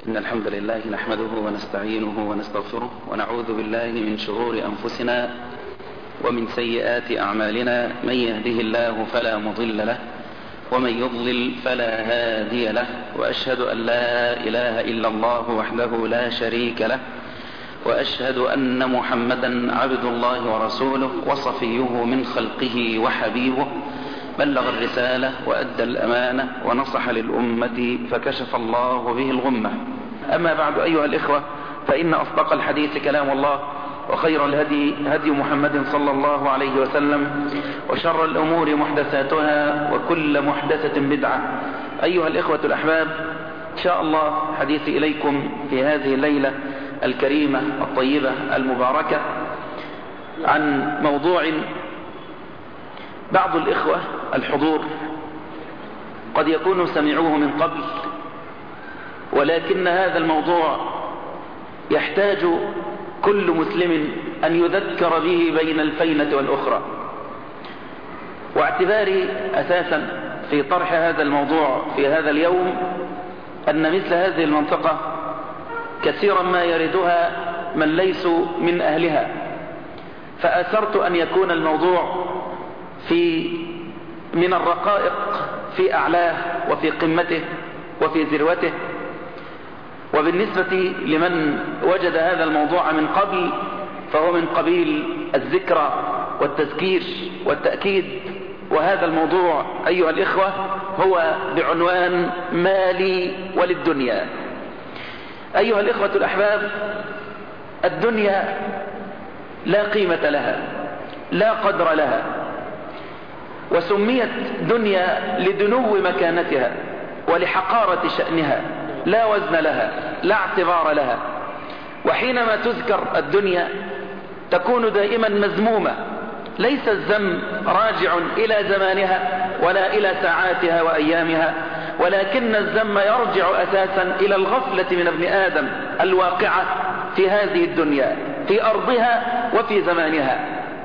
إن الحمد لله نحمده ونستعينه ونستغفره ونعوذ بالله من شرور أنفسنا ومن سيئات أعمالنا. من يهده الله فلا مضل له ومن يضلل فلا هادي له، وأشهد أن لا إله إلا الله وحده لا شريك له، وأشهد أن محمدا عبد الله ورسوله وصفيه من خلقه وحبيبه، بلغ الرسالة وأدى الأمانة ونصح للأمة فكشف الله به الغمة. أما بعد أيها الإخوة، فإن أصدق الحديث كلام الله، وخير الهدي هدي محمد صلى الله عليه وسلم، وشر الأمور محدثاتها وكل محدثة بدعة. أيها الإخوة الأحباب، إن شاء الله حديثي إليكم في هذه الليلة الكريمة الطيبة المباركة عن موضوع بعض الإخوة الحضور قد يكونوا سمعوه من قبل، ولكن هذا الموضوع يحتاج كل مسلم أن يذكر به بين الفينة والأخرى. واعتباري أساسا في طرح هذا الموضوع في هذا اليوم أن مثل هذه المنطقة كثيرا ما يردها من ليسوا من أهلها، فأثرت أن يكون الموضوع من الرقائق في أعلاه وفي قمته وفي ذروته. وبالنسبة لمن وجد هذا الموضوع من قبل فهو من قبيل الذكرى والتذكير والتأكيد. وهذا الموضوع أيها الإخوة هو بعنوان مالي وللدنيا. أيها الإخوة الأحباب، الدنيا لا قيمة لها، لا قدر لها، وسميت دنيا لدنو مكانتها ولحقارة شأنها، لا وزن لها، لا اعتبار لها. وحينما تذكر الدنيا تكون دائما مذمومة. ليس الذم راجع إلى زمانها ولا إلى ساعاتها وأيامها، ولكن الذم يرجع أساسا إلى الغفلة من ابن آدم الواقعة في هذه الدنيا، في أرضها وفي زمانها.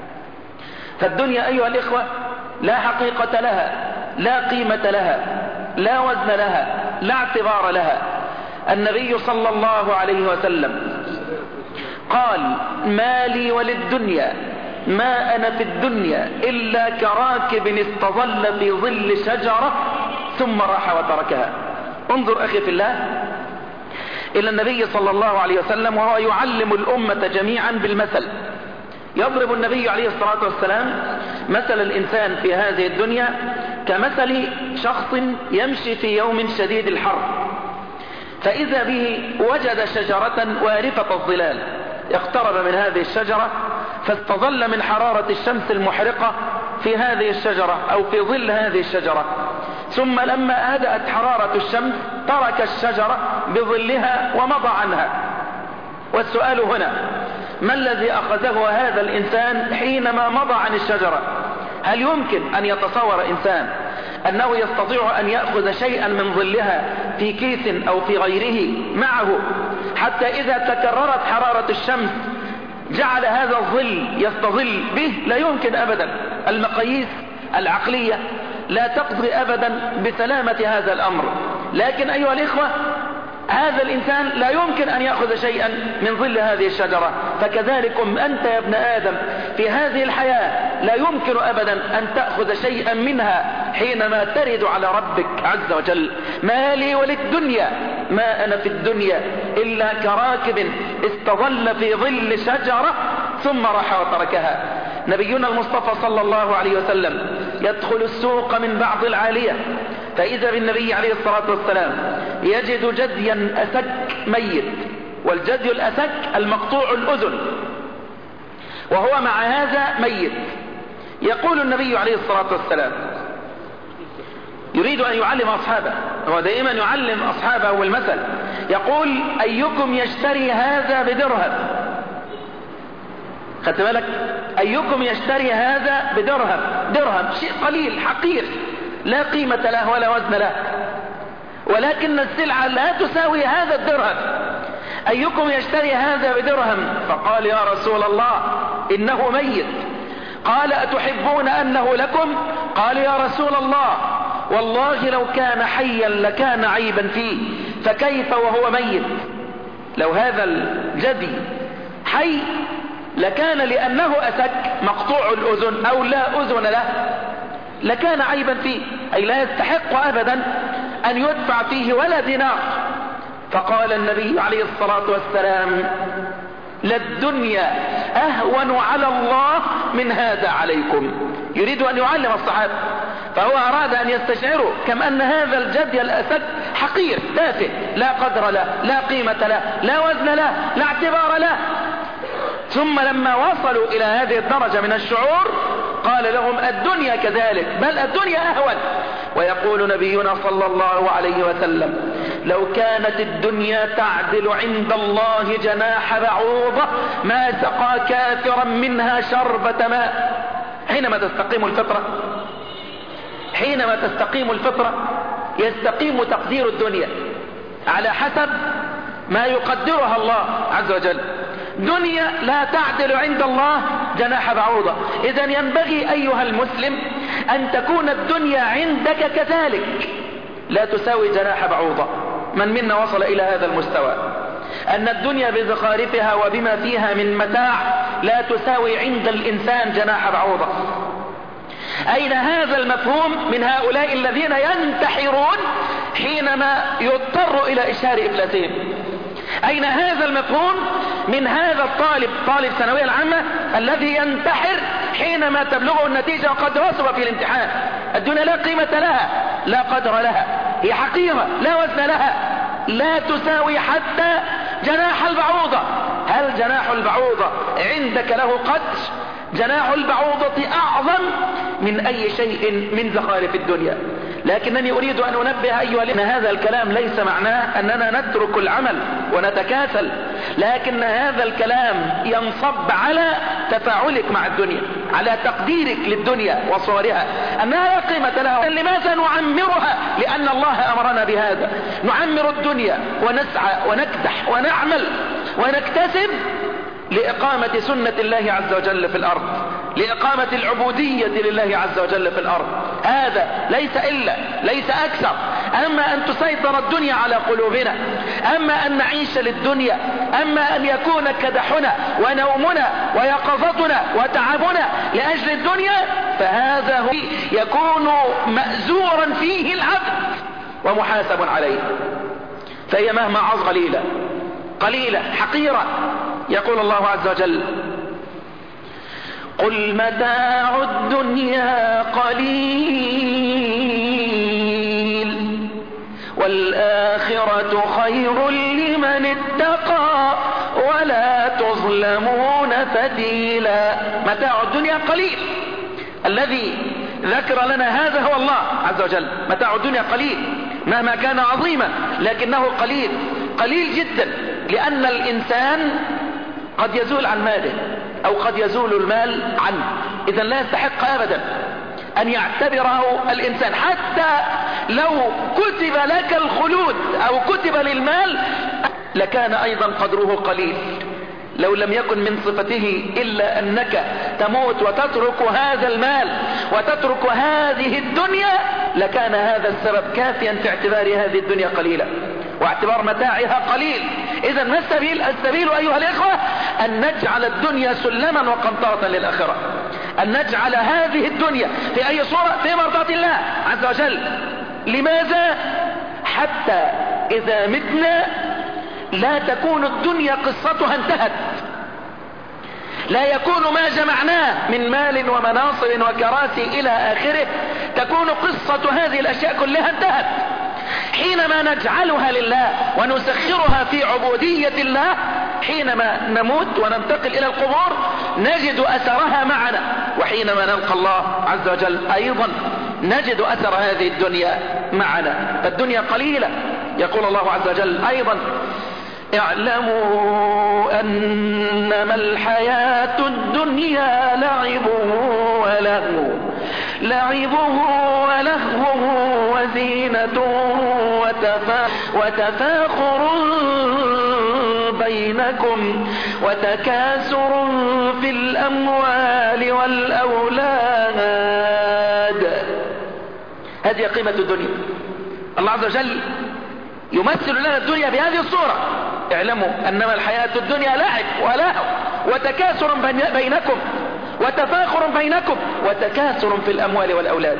فالدنيا أيها الإخوة لا حقيقة لها، لا قيمة لها، لا وزن لها، لا اعتبار لها. النبي صلى الله عليه وسلم قال: مالي وللدنيا، ما أنا في الدنيا إلا كراكب استظل في ظل شجرة ثم راح وتركها. انظر أخي في الله إلى النبي صلى الله عليه وسلم وهو يعلم الأمة جميعا بالمثل. يضرب النبي عليه الصلاة والسلام مثل الإنسان في هذه الدنيا كمثل شخص يمشي في يوم شديد الحر، فإذا به وجد شجرة وارفة الظلال، اقترب من هذه الشجرة فاستظل من حرارة الشمس المحرقة في هذه الشجرة أو في ظل هذه الشجرة. ثم لما هدأت حرارة الشمس ترك الشجرة بظلها ومضى عنها. والسؤال هنا: ما الذي أخذه هذا الإنسان حينما مضى عن الشجرة؟ هل يمكن أن يتصور إنسان أنه يستطيع أن يأخذ شيئا من ظلها في كيس أو في غيره معه حتى إذا تكررت حرارة الشمس جعل هذا الظل يستظل به؟ لا يمكن أبدا. المقاييس العقلية لا تقضي أبدا بسلامة هذا الأمر. لكن أيها الإخوة، هذا الإنسان لا يمكن أن يأخذ شيئا من ظل هذه الشجرة. فكذلكم أنت يا ابن آدم في هذه الحياة لا يمكن أبدا أن تأخذ شيئا منها حينما ترد على ربك عز وجل. مالي وللدنيا، ما أنا في الدنيا إلا كراكب استظل في ظل شجرة ثم راح وتركها. نبينا المصطفى صلى الله عليه وسلم يدخل السوق من بعض العالية، فإذا بالنبي عليه الصلاة والسلام يجد جديا أسك ميت، والجدي الأسك المقطوع الأذن، وهو مع هذا ميت. يقول النبي عليه الصلاة والسلام، يريد أن يعلم أصحابه، هو دائما يعلم أصحابه المثل، يقول: أيكم يشتري هذا بدرهم؟ خدت بالك؟ أيكم يشتري هذا بدرهم؟ درهم شيء قليل حقير لا قيمة له ولا وزن له، ولكن السلعة لا تساوي هذا الدرهم. أيكم يشتري هذا بدرهم؟ فقال: يا رسول الله إنه ميت. قال: أتحبون أنه لكم؟ قال: يا رسول الله والله لو كان حيا لكان عيبا فيه، فكيف وهو ميت؟ لو هذا الجدي حي لكان لأنه أسك مقطوع الأذن أو لا أذن له لكان عيبا فيه، أي لا يستحق أبدا أن يدفع فيه ولا دينار. فقال النبي عليه الصلاة والسلام: للدنيا أهون على الله من هذا عليكم. يريد أن يعلم الصحابة، فهو أراد أن يستشعروا كم أن هذا الجدي الأسد حقير تافه لا قدر له لا قيمة له لا وزن له لا اعتبار له. ثم لما وصلوا إلى هذه الدرجة من الشعور قال لهم: الدنيا كذلك، بل الدنيا أهون. ويقول نبينا صلى الله عليه وسلم: لو كانت الدنيا تعدل عند الله جناح بعوضة ما سقى كافرا منها شربة ماء. حينما تستقيم الفطرة يستقيم تقدير الدنيا على حسب ما يقدرها الله عز وجل. دنيا لا تعدل عند الله جناح بعوضة. إذا ينبغي أيها المسلم أن تكون الدنيا عندك كذلك لا تساوي جناح بعوضة. من منا وصل إلى هذا المستوى أن الدنيا بزخارفها وبما فيها من متاع لا تساوي عند الإنسان جناح بعوضة. أين هذا المفهوم من هؤلاء الذين ينتحرون حينما يضطر إلى إشهار إفلاسهم؟ أين هذا المفهوم من هذا طالب ثانوية العامة الذي ينتحر حينما تبلغه النتيجة وقد رسب في الامتحان؟ الدنيا لا قيمة لها لا قدر لها، هي حقيرة لا وزن لها، لا تساوي حتى جناح البعوضة. هل جناح البعوضة عندك له قدر؟ جناح البعوضة أعظم من أي شيء من زخارف الدنيا. لكنني أريد أن أنبه أيها الإخوة أن هذا الكلام ليس معناه أننا نترك العمل ونتكاسل، لكن هذا الكلام ينصب على تفاعلك مع الدنيا، على تقديرك للدنيا وصورها أنها لا قيمة لها. لماذا نعمرها؟ لأن الله أمرنا بهذا. نعمر الدنيا ونسعى ونكدح ونعمل ونكتسب لإقامة سنة الله عز وجل في الأرض، لإقامة العبودية لله عز وجل في الأرض. هذا ليس أكثر. أما أن تسيطر الدنيا على قلوبنا، أما أن نعيش للدنيا، أما أن يكون كدحنا ونومنا ويقظتنا وتعبنا لأجل الدنيا، فهذا هو يكون مأزورا فيه العبد ومحاسب عليه. فهي مهما عظ قليلة حقيرة. يقول الله عز وجل: قل متاع الدنيا قليل والآخرة خير لمن اتقى ولا تظلمون فتيلا. متاع الدنيا قليل. الذي ذكر لنا هذا هو الله عز وجل. متاع الدنيا قليل مهما كان عظيما لكنه قليل جدا، لأن الإنسان قد يزول عن ماله أو قد يزول المال عنه. إذا لا يستحق أبدا أن يعتبره الإنسان، حتى لو كتب لك الخلود أو كتب للمال لكان أيضا قدره قليل. لو لم يكن من صفته إلا أنك تموت وتترك هذا المال وتترك هذه الدنيا لكان هذا السبب كافيا في اعتبار هذه الدنيا قليلة واعتبار متاعها قليل. إذا ما السبيل أيها الإخوة؟ أن نجعل الدنيا سلما وقنطرة للآخرة، أن نجعل هذه الدنيا في أي صورة في مرضاة الله عز وجل. لماذا؟ حتى إذا متنا لا تكون الدنيا قصتها انتهت، لا يكون ما جمعناه من مال ومناصب وكراسي إلى آخره تكون قصة هذه الأشياء كلها انتهت. حينما نجعلها لله ونسخرها في عبودية الله، حينما نموت وننتقل إلى القبور نجد أثرها معنا، وحينما نلقى الله عز وجل أيضا نجد أثر هذه الدنيا معنا. فالدنيا قليلة. يقول الله عز وجل أيضا: اعلموا أنما الحياة الدنيا لعبه ولهو وزينة وتفاخر بينكم وتكاثر في الأموال والأولاد. هذه قيمة الدنيا. الله عز وجل يمثل لنا الدنيا بهذه الصورة. اعلموا أنما الحياة الدنيا لعب ولهو وتكاثر بينكم وتفاخر بينكم وتكاثر في الأموال والأولاد.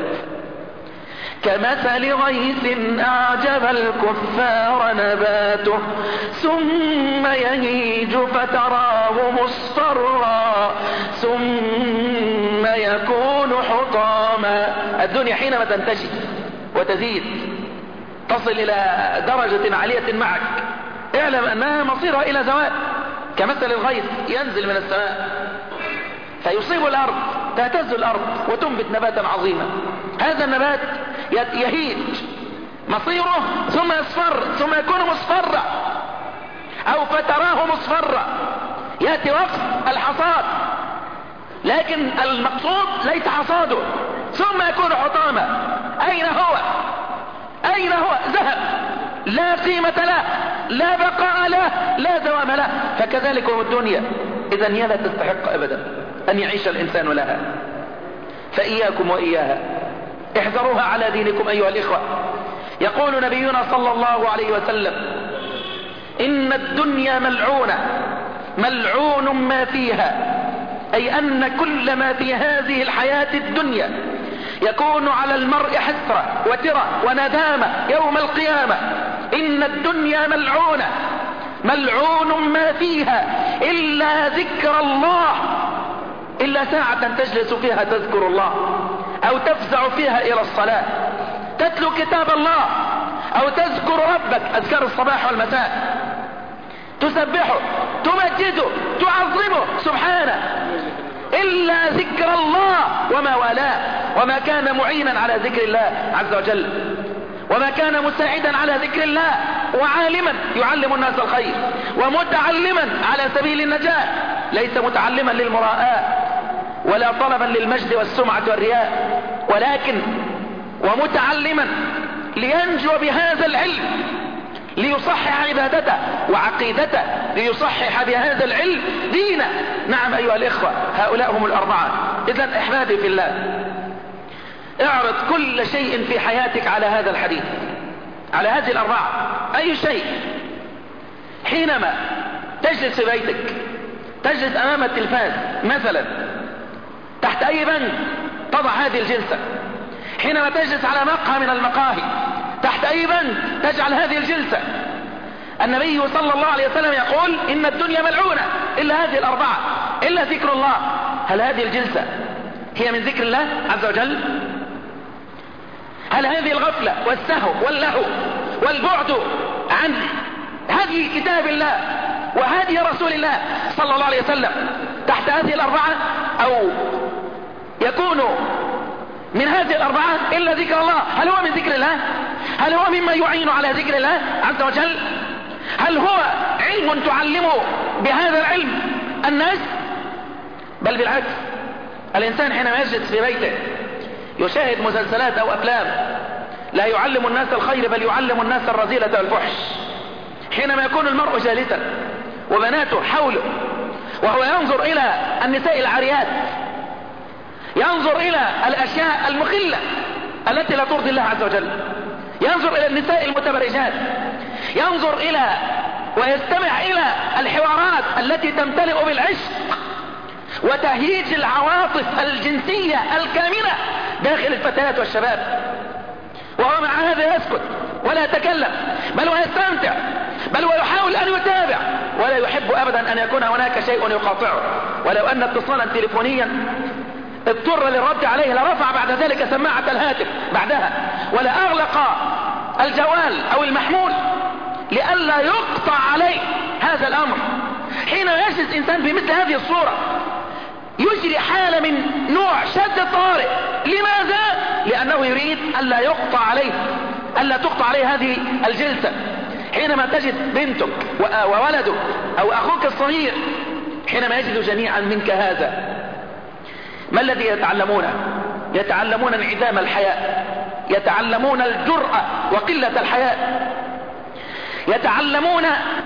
كمثل غيث أعجب الكفار نباته ثم يهيج فتراه مصفرا ثم يكون حطاما. الدنيا حينما تنتشي وتزيد تصل إلى درجة عالية معك اعلم أنها مصيرها إلى زوال. كمثل الغيث ينزل من السماء فيصيب الأرض، تهتز الأرض وتنبت نباتا عظيما. هذا النبات يهيج مصيره ثم يصفر ثم يكون مصفرا أو فتراه مصفرا. يأتي وقت الحصاد لكن المقصود ليس حصاده ثم يكون حطاما. أين هو؟ أين هو؟ ذهب، لا قيمة له، لا بقاء له، لا دوام له. فكذلك هو الدنيا. إذن هي لا تستحق أبدا أن يعيش الإنسان لها. فإياكم وإياها، احذروها على دينكم أيها الإخوة. يقول نبينا صلى الله عليه وسلم: إن الدنيا ملعونة، ملعون ما فيها، أي أن كل ما في هذه الحياة الدنيا يكون على المرء حسرة وترة وندامة يوم القيامة. إن الدنيا ملعونة، ملعون ما فيها إلا ذكر الله، إلا ساعة تجلس فيها تذكر الله أو تفزع فيها إلى الصلاة تتلو كتاب الله أو تذكر ربك أذكار الصباح والمساء، تسبحه تمجده تعظمه سبحانه. إلا ذكر الله وما والاه، وما كان معينا على ذكر الله عز وجل، وما كان مساعدا على ذكر الله، وعالما يعلم الناس الخير، ومتعلما على سبيل النجاة، ليس متعلما للمراءة ولا طلبا للمجد والسمعة والرياء، ولكن ومتعلما لينجو بهذا العلم، ليصحح عبادته وعقيدته، ليصحح بهذا العلم دينه. نعم أيها الإخوة، هؤلاء هم الأربعة. إذن أحبابي في الله، اعرض كل شيء في حياتك على هذا الحديث، على هذه الأربعة. أي شيء حينما تجلس في بيتك، تجلس أمام التلفاز مثلا تحت أي بند تضع هذه الجلسة، حينما تجلس على مقهى من المقاهي تحت أي بند تجعل هذه الجلسة. النبي صلى الله عليه وسلم يقول: إن الدنيا ملعونة إلا هذه الأربعة، إلا ذكر الله. هل هذه الجلسة هي من ذكر الله عز وجل؟ هل هذه الغفلة والسهو واللهو والبعد عن هدي كتاب الله وهدي رسول الله صلى الله عليه وسلم تحت هذه الأربعة، أو يكون من هذه الأربعة إلا ذكر الله؟ هل هو من ذكر الله؟ هل هو مما يعين على ذكر الله عز وجل؟ هل هو علم تعلمه بهذا العلم الناس؟ بل بالعكس، الإنسان حينما يجلس في بيته يشاهد مسلسلات أو أفلام لا يعلم الناس الخير بل يعلم الناس الرذيلة والفحش. حينما يكون المرء جالسا وبناته حوله وهو ينظر إلى النساء العاريات، ينظر إلى الأشياء المخلة التي لا ترضي الله عز وجل، ينظر إلى النساء المتبرجات، ينظر إلى ويستمع إلى الحوارات التي تمتلئ بالعشق وتهييج العواطف الجنسية الكامنة داخل الفتيات والشباب، وهو مع هذا يسكت ولا يتكلم، بل ويستمتع، بل ويحاول أن يتابع، ولا يحب أبدا أن يكون هناك شيء يقاطعه. ولو أن اتصالا تليفونيا اضطر للرد عليه لرفع بعد ذلك سماعة الهاتف بعدها، ولا أغلق الجوال أو المحمول لئلا يقطع عليه هذا الأمر. حين يجلس إنسان في مثل هذه الصورة يجري حالة من نوع شد طارئ. لماذا؟ لأنه يريد ألا يقطع عليه، ألا تقطع عليه هذه الجلسة. حينما تجد بنتك وولدك أو أخوك الصغير حينما يجد جميعا منك هذا، ما الذي يتعلمونه؟ يتعلمون انعدام الحياء، يتعلمون الجرأة وقلة الحياء، يتعلمون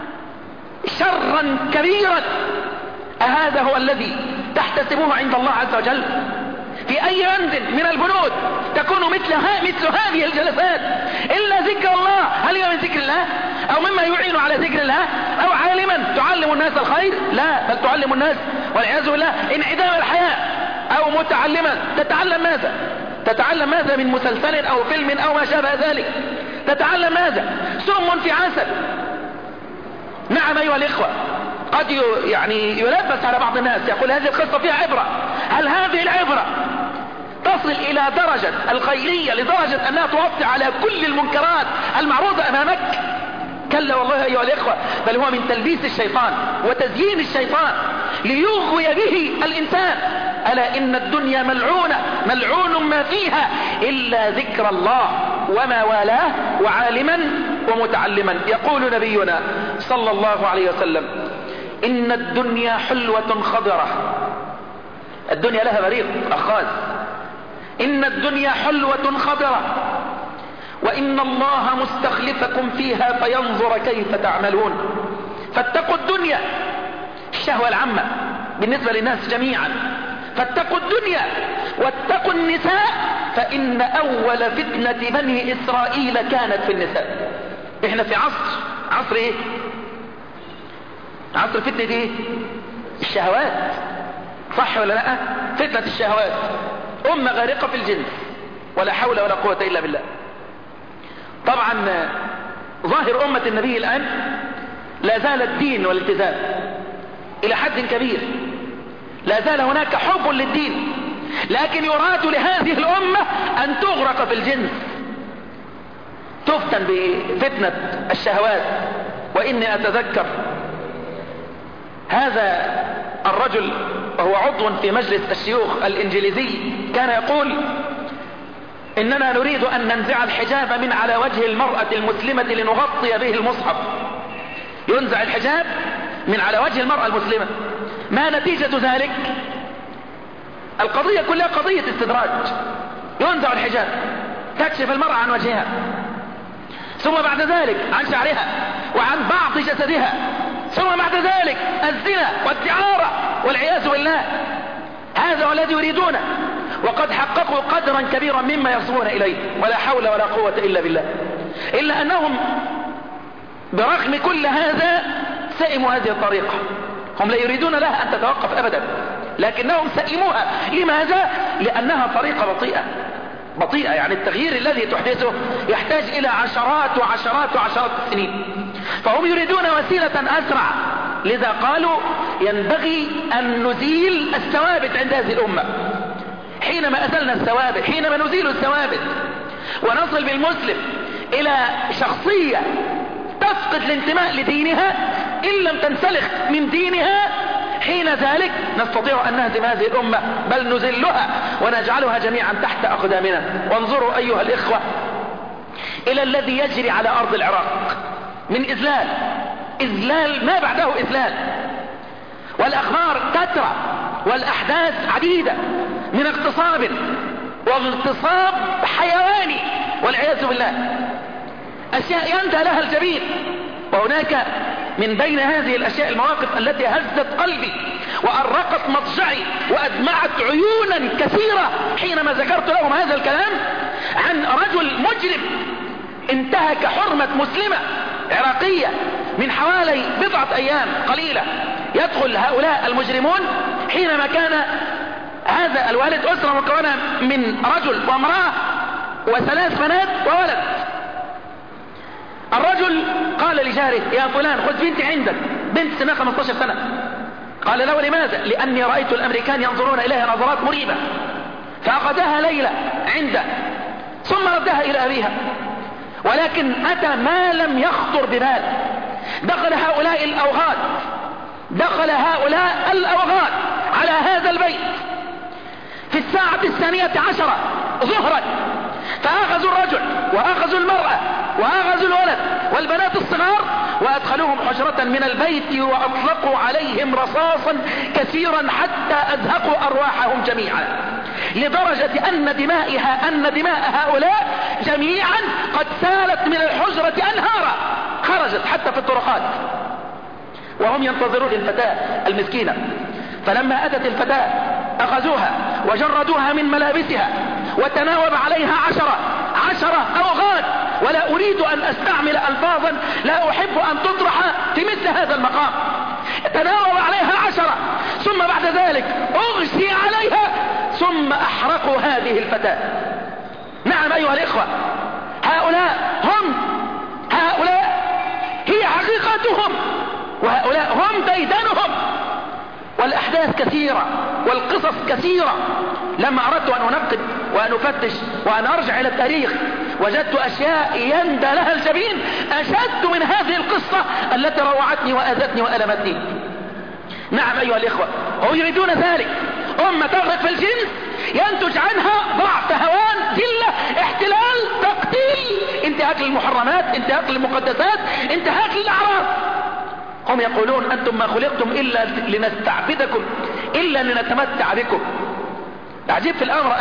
شرا كبيرا. أهذا هو الذي تحتسبوه عند الله عز وجل؟ في أي بند من البنود تكون مثل هذه الجلسات إلا ذكر الله؟ هل هي من ذكر الله؟ او مما يعين على ذكر الله، او عالما تعلم الناس الخير، لا بل تعلم الناس والعياذ بالله انعدام الحياة، او متعلما تتعلم ماذا؟ تتعلم ماذا من مسلسل او فيلم او ما شابه ذلك؟ تتعلم ماذا؟ سم في عسل. نعم ايها الاخوة، قد يعني يلبس على بعض الناس يقول هذه القصة فيها عبرة. هل هذه العبرة تصل الى درجة الخيرية لدرجة انها توطي على كل المنكرات المعروضة امامك؟ كلا والله ايها الاخوة، بل هو من تلبيس الشيطان وتزيين الشيطان ليغوي به الانسان. الا ان الدنيا ملعونة، ملعون ما فيها الا ذكر الله وما والاه وعالما ومتعلما. يقول نبينا صلى الله عليه وسلم ان الدنيا حلوة خضرة. الدنيا لها بريق اخاذ. ان الدنيا حلوة خضرة وان الله مستخلفكم فيها فينظر كيف تعملون. فاتقوا الدنيا، الشهوة العامة بالنسبة للناس جميعا. فاتقوا الدنيا واتقوا النساء، فان اول فتنة بني اسرائيل كانت في النساء. احنا في عصر ايه؟ عصر فتنة ايه؟ الشهوات، صح ولا لا؟ فتنة الشهوات، امة غارقة في الجنس، ولا حول ولا قوة الا بالله. طبعا ظاهر امة النبي الان لا زال الدين والالتزام الى حد كبير، لا زال هناك حب للدين، لكن يراد لهذه الامة ان تغرق في الجنس، تفتن بفتنة الشهوات. واني اتذكر هذا الرجل وهو عضو في مجلس الشيوخ الانجليزي كان يقول اننا نريد ان ننزع الحجاب من على وجه المرأة المسلمة لنغطي به المصحف. ينزع الحجاب من على وجه المرأة المسلمة. ما نتيجة ذلك؟ القضية كلها قضية استدراج. ينزع الحجاب، تكشف المرأة عن وجهها، ثم بعد ذلك عن شعرها وعن بعض جسدها، ثم بعد ذلك الزنا والدعارة والعياذ بالله. هذا هو الذي يريدونه، وقد حققوا قدرا كبيرا مما يصلون إليه، ولا حول ولا قوة إلا بالله. إلا أنهم برغم كل هذا سئموا هذه الطريقة. هم لا يريدون لها أن تتوقف أبدا، لكنهم سئموها. لماذا؟ لأنها طريقة بطيئة. يعني التغيير الذي تحدثه يحتاج إلى عشرات وعشرات وعشرات السنين، فهم يريدون وسيلة أسرع. لذا قالوا ينبغي أن نزيل الثوابت عند هذه الأمة. حينما أزلنا الثوابت، حينما نزيل الثوابت ونصل بالمسلم إلى شخصية تفقد الانتماء لدينها إن لم تنسلخ من دينها، حين ذلك نستطيع أن نهزم هذه الأمة، بل نزلها ونجعلها جميعا تحت أقدامنا. وانظروا أيها الإخوة إلى الذي يجري على أرض العراق من إذلال ما بعده إذلال، والأخبار تترى والأحداث عديدة من اغتصاب واغتصاب حيواني والعياذ بالله، أشياء يندى لها الجبين. وهناك من بين هذه الأشياء المواقف التي هزت قلبي وأرقت مضجعي وأدمعت عيونا كثيرة حينما ذكرت لهم هذا الكلام عن رجل مجرم انتهك حرمة مسلمة عراقية من حوالي بضعة أيام قليلة. يدخل هؤلاء المجرمون حينما كان هذا الوالد أسرة مكونة من رجل وامرأة وثلاث بنات وولد. الرجل قال لجاره يا فلان خذ بنتي عندك، بنت سنها 15 سنة. قال له لماذا؟ لأني رأيت الأمريكان ينظرون إليها نظرات مريبة. فأخذها ليلة عنده ثم ردها إلى أبيها، ولكن أتى ما لم يخطر ببال. دخل هؤلاء الأوغاد على هذا البيت في الساعة 12 ظهرا، فأخذوا الرجل وأخذوا المرأة وأخذوا الولد والبنات الصغار وأدخلوهم حجرة من البيت وأطلقوا عليهم رصاصا كثيرا حتى أزهقوا أرواحهم جميعا، لدرجة أن دماء هؤلاء جميعا قد سالت من الحجرة أنهارا، خرجت حتى في الطرقات، وهم ينتظرون الفتاة المسكينة. فلما أتت الفتاة أخذوها وجردوها من ملابسها وتناوب عليها 10 أوغاد ولا أريد أن أستعمل ألفاظا لا أحب أن تطرح في مثل هذا المقام. تناوب عليها 10 ثم بعد ذلك أغشي عليها ثم أحرقوا هذه الفتاة. نعم أيها الإخوة، هؤلاء هي حقيقتهم، وهؤلاء هم ديدنهم. والأحداث كثيرة والقصص كثيرة. لما أردت أن أنقد وأن أفتش وأن أرجع إلى التاريخ وجدت أشياء يندى لها الجبين أشد من هذه القصة التي روعتني وأذتني وألمتني. نعم أيها الإخوة، هم يريدون ذلك. أمة تغرق في الجنس ينتج عنها ضعف، هوان، ذلة، احتلال، تقتيل، انتهاك للمحرمات، انتهاك للمقدسات، انتهاك للأعراض. هم يقولون أنتم ما خلقتم إلا لنستعبدكم إلا لنتمتع بكم. العجيب في الأمر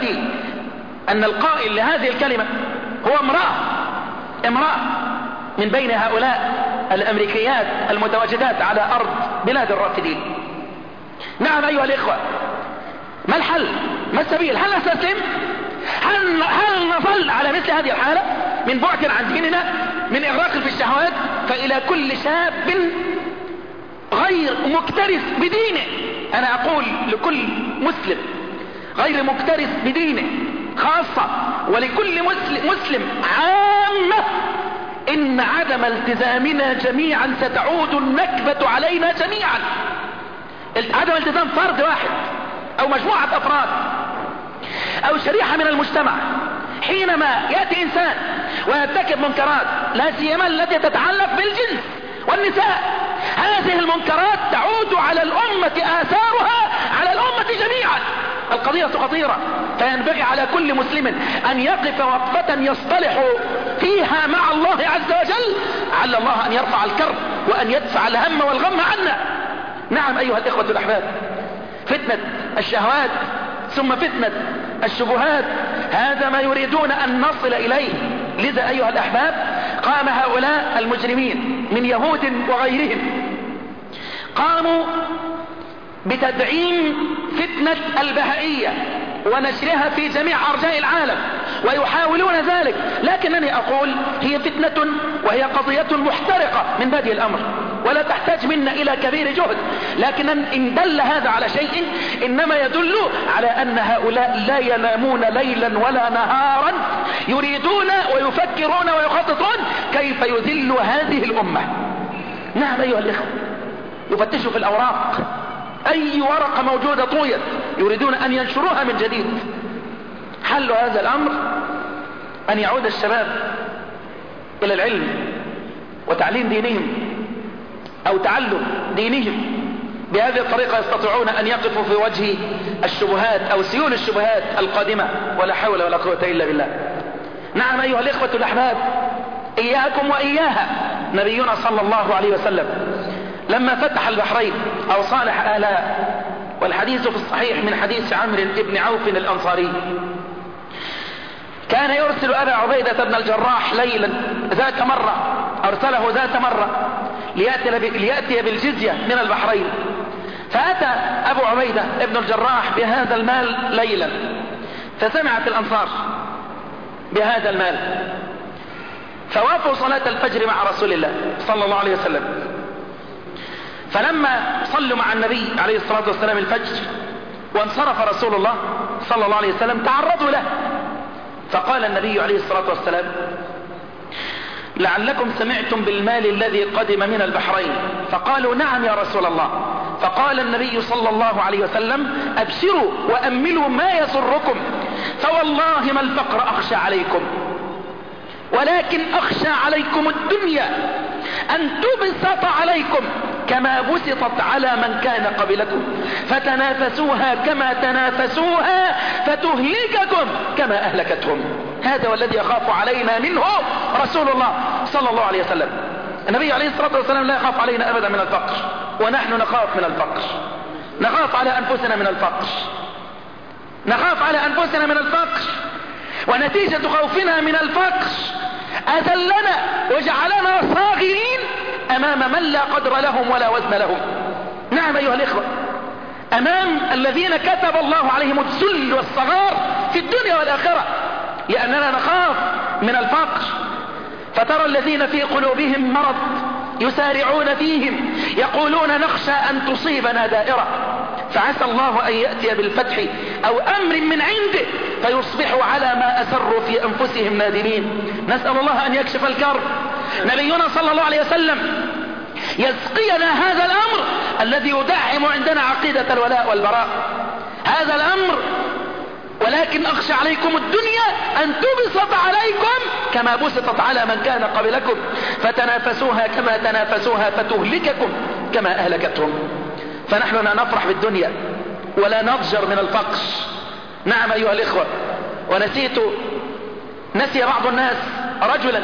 أن القائل لهذه الكلمة هو امرأة من بين هؤلاء الأمريكيات المتواجدات على أرض بلاد الرافدين. نعم أيها الإخوة، ما الحل؟ ما السبيل؟ هل نستسلم؟ هل نظل على مثل هذه الحالة من بعد عن ديننا، من إغراق في الشهوات؟ فإلى كل شاب غير مكترث بدينه، أنا أقول لكل مسلم غير مكترث بدينه خاصة، ولكل مسلم عامة، إن عدم التزامنا جميعا ستعود النكبة علينا جميعا. عدم التزام فرد واحد أو مجموعة أفراد أو شريحة من المجتمع حينما يأتي إنسان ويرتكب منكرات، لا سيما التي تتعلق بالجنس والنساء، هذه المنكرات تعود على الأمة، آثارها على الأمة جميعا. القضية خطيرة، فينبغي على كل مسلم أن يقف وقفة يصطلح فيها مع الله عز وجل، على الله أن يرفع الكرب وأن يدفع الهم والغم عنا. نعم أيها الإخوة الأحباب، فتنة الشهوات ثم فتنة الشبهات، هذا ما يريدون أن نصل إليه. لذا أيها الأحباب قام هؤلاء المجرمين من يهود وغيرهم، قاموا بتدعيم فتنة البهائية ونشرها في جميع أرجاء العالم، ويحاولون ذلك. لكنني أقول هي فتنة وهي قضية محترقة من بادئ الأمر، ولا تحتاج منا إلى كبير جهد. لكن إن دل هذا على شيء إنما يدل على أن هؤلاء لا ينامون ليلا ولا نهارا، يريدون ويفكرون ويخططون كيف يذلوا هذه الأمة. نعم أيها الإخوة، يفتشوا في الأوراق، أي ورقة موجودة طويت يريدون أن ينشروها من جديد. حل هذا الأمر أن يعود الشباب إلى العلم وتعليم دينهم أو تعلم دينهم. بهذه الطريقة يستطيعون أن يقفوا في وجه الشبهات أو سيول الشبهات القادمة، ولا حول ولا قوة إلا بالله. نعم أيها الإخوة الأحباب، إياكم وإياها نبينا صلى الله عليه وسلم لما فتح البحرين أو صالح أهلها، والحديث في الصحيح من حديث عمرو بن عوف الأنصاري، كان يرسل أبا عبيدة بن الجراح ليلا ذات مرة، أرسله ذات مرة ليأتي بالجزية من البحرين. فأتى أبو عبيدة بن الجراح بهذا المال ليلا، فسمعت الأنصار بهذا المال، فوافوا صلاة الفجر مع رسول الله صلى الله عليه وسلم. فلما صلوا مع النبي عليه الصلاة والسلام الفجر وانصرف رسول الله صلى الله عليه وسلم، تعرضوا له، فقال النبي عليه الصلاة والسلام: لعلكم سمعتم بالمال الذي قدم من البحرين. فقالوا: نعم يا رسول الله. فقال النبي صلى الله عليه وسلم: أبشروا وأملوا ما يسركم، فوالله ما الفقر أخشى عليكم، ولكن أخشى عليكم الدنيا أن تبسط عليكم كما بسطت على من كان قبلكم، فتنافسوها كما تنافسوها فتهلككم كما أهلكتهم. هذا والذي يخاف علينا منه رسول الله صلى الله عليه وسلم. النبي عليه الصلاة والسلام لا يخاف علينا أبدا من الفقر، ونحن نخاف من الفقر، نخاف على أنفسنا من الفقر، نخاف على أنفسنا من الفقر، ونتيجة خوفنا من الفقر أذلنا وجعلنا صاغرين أمام من لا قدر لهم ولا وزن لهم. نعم أيها الإخوة، أمام الذين كتب الله عليهم الذل والصغار في الدنيا والآخرة، لأننا نخاف من الفقر فترى الذين في قلوبهم مرض يسارعون فيهم يقولون نخشى أن تصيبنا دائرة فعسى الله أن يأتي بالفتح أو أمر من عنده فيصبحوا على ما أسروا في أنفسهم نادمين. نسأل الله أن يكشف الكرب. نبينا صلى الله عليه وسلم يسقينا هذا الأمر الذي يدعم عندنا عقيدة الولاء والبراء. هذا الأمر ولكن أخشى عليكم الدنيا أن تبسط عليكم كما بسطت على من كان قبلكم فتنافسوها كما تنافسوها فتهلككم كما أهلكتهم. فنحن لا نفرح بالدنيا ولا نضجر من الفقر. نعم أيها الإخوة. نسي بعض الناس رجلا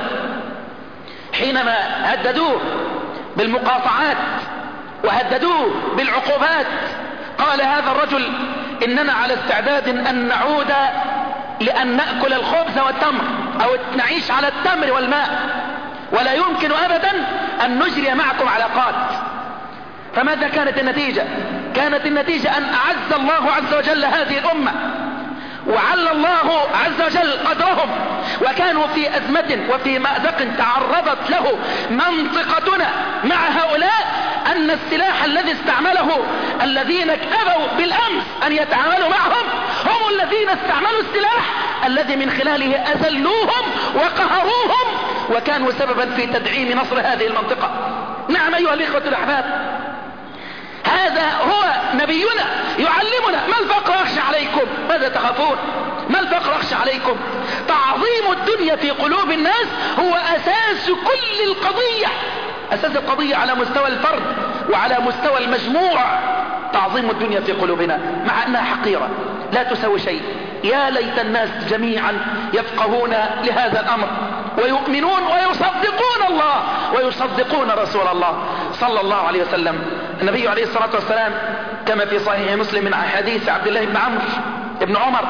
حينما هددوه بالمقاطعات وهددوه بالعقوبات قال هذا الرجل إننا على استعداد أن نعود لأن نأكل الخبز والتمر أو نعيش على التمر والماء ولا يمكن أبدا أن نجري معكم علاقات. فماذا كانت النتيجة؟ كانت النتيجة أن أعز الله عز وجل هذه الأمة وعلى الله عز وجل قدرهم وكانوا في أزمة وفي مأزق تعرضت له منطقتنا مع هؤلاء أن السلاح الذي استعمله الذين أبوا بالأمس أن يتعاملوا معهم هم الذين استعملوا السلاح الذي من خلاله أذلوهم وقهروهم وكانوا سببا في تدعيم نصر هذه المنطقة. نعم أيها الإخوة الأحباب. هذا هو نبينا يعلمنا. ما الفقر أخشى عليكم؟ ماذا تخافون؟ ما الفقر أخشى عليكم؟ تعظيم الدنيا في قلوب الناس هو أساس كل القضية. أساس القضية على مستوى الفرد وعلى مستوى المجموع. تعظيم الدنيا في قلوبنا مع أنها حقيرة لا تسوي شيء. يا ليت الناس جميعا يفقهون لهذا الأمر ويؤمنون ويصدقون الله ويصدقون رسول الله صلى الله عليه وسلم. النبي عليه الصلاة والسلام كما في صحيح مسلم من حديث عبد الله بن عمر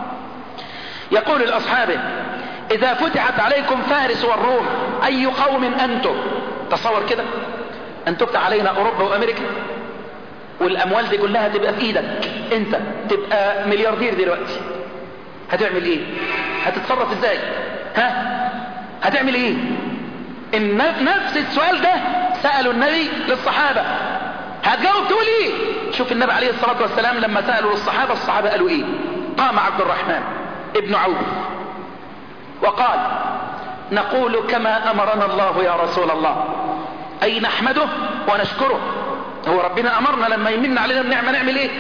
يقول لأصحابه إذا فتحت عليكم فارس والروم أي قوم أنتم؟ تصور كده أن تفتح علينا أوروبا وأمريكا والأموال دي كلها تبقى في إيدك أنت تبقى ملياردير دلوقتي هتعمل إيه؟ هتتصرف إزاي؟ هتعمل إيه؟ نفس السؤال ده سألوا النبي للصحابة هتجاوب تقول إيه؟ شوف النبي عليه الصلاة والسلام لما سألوا للصحابة الصحابة قالوا إيه؟ قام عبد الرحمن ابن عوف وقال نقول كما أمرنا الله يا رسول الله أي نحمده ونشكره. هو ربنا أمرنا لما يمن علينا النعمة نعمل إيه؟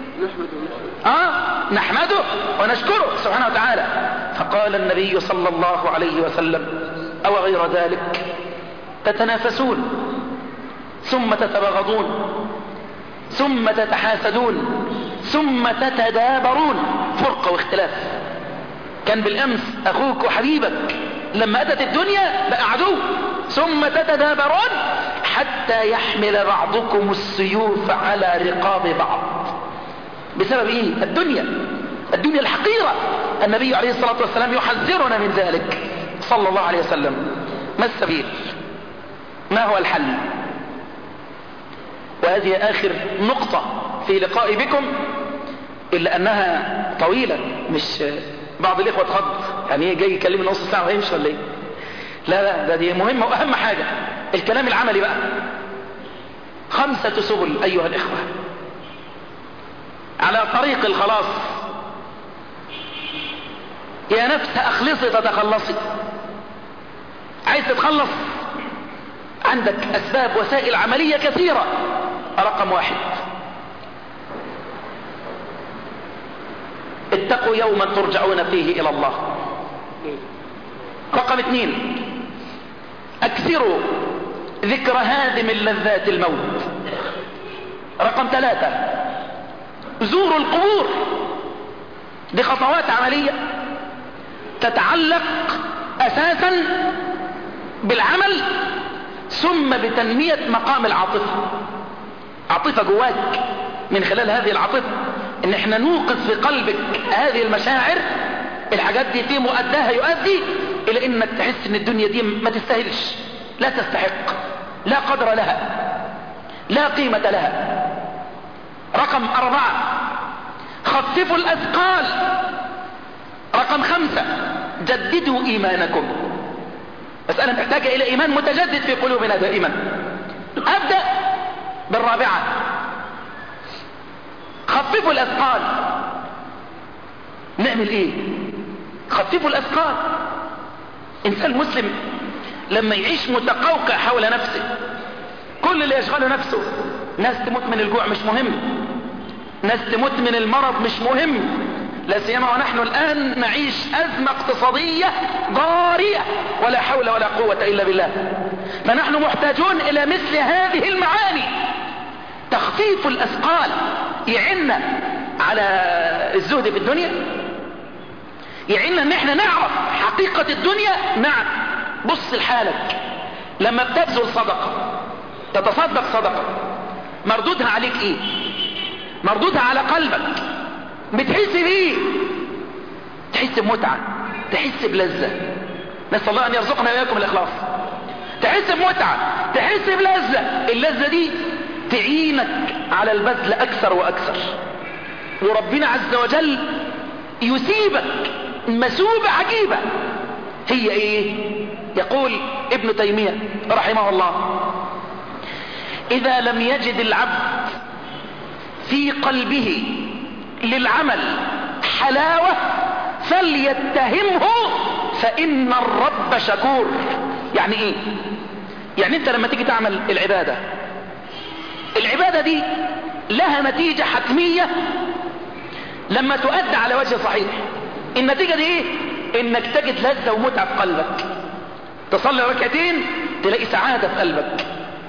نحمده ونشكره سبحانه وتعالى. فقال النبي صلى الله عليه وسلم أو غير ذلك تتنافسون ثم تتبغضون ثم تتحاسدون ثم تتدابرون. فرقة واختلاف. كان بالأمس أخوك وحبيبك لما أتت الدنيا بقى عدو. ثم تتدابرون حتى يحمل بعضكم السيوف على رقاب بعض. بسبب إيه؟ الدنيا الحقيرة. النبي عليه الصلاة والسلام يحذرنا من ذلك صلى الله عليه وسلم. ما السبيل؟ ما هو الحل؟ وهذه آخر نقطة في لقائي بكم إلا أنها طويلة. مش بعض الإخوة تخض يعني جاي يكلمني نص ساعة ويمشي ولا إيه؟ لا ده دي مهمة وأهم حاجة الكلام العملي بقى. 5 سبل أيها الإخوة على طريق الخلاص. يا نفس أخلصي تتخلصي. عايز تتخلص عندك أسباب وسائل عملية كثيرة. رقم 1 اتقوا يوما ترجعون فيه إلى الله. رقم 2 أكثروا ذكر هادم اللذات الموت. رقم 3 زوروا القبور. دي خطوات عملية تتعلق أساسا بالعمل ثم بتنمية مقام عاطفة جواك. من خلال هذه العاطفة ان احنا نوقظ في قلبك هذه المشاعر. الحاجات دي في مؤداها يؤدي الى انك تحس ان الدنيا دي ما تستاهلش لا تستحق لا قدر لها لا قيمة لها. رقم 4 خففوا الأثقال. رقم 5 جددوا إيمانكم. مسألة محتاجة إلى إيمان متجدد في قلوبنا دائما. أبدأ بالرابعة، خففوا الأثقال. نعمل إيه؟ خففوا الأثقال. إنسان مسلم لما يعيش متقوقع حول نفسه، كل اللي يشغله نفسه، ناس تموت من الجوع مش مهم، ناس تموت من المرض مش مهم، لا سيما ونحن الآن نعيش أزمة اقتصادية ضارية ولا حول ولا قوة إلا بالله. فنحن محتاجون إلى مثل هذه المعاني. تخفيف الأثقال يعنا على الزهد في الدنيا، يعنا ان احنا نعرف حقيقة الدنيا. نعم، بص لحالك لما بتبذل صدقة، تتصدق صدقة، مردودها عليك ايه؟ مردودها على قلبك، بتحس بايه؟ تحس بمتعة، تحس بلذة. نسأل الله ان يرزقنا وإياكم الإخلاص. تحس بمتعة، تحس بلذة. اللذة دي تعينك على البذل أكثر وأكثر، وربنا عز وجل يسيبك مسوبة عجيبة. هي ايه؟ يقول ابن تيمية رحمه الله: إذا لم يجد العبد في قلبه للعمل حلاوة فليتهمه فإن الرب شكور. يعني ايه؟ يعني انت لما تيجي تعمل العبادة دي لها نتيجة حتمية لما تؤدى على وجه صحيح. النتيجة دي ايه؟ انك تجد لذة ومتعة في قلبك. تصلي ركعتين تلاقي سعادة في قلبك.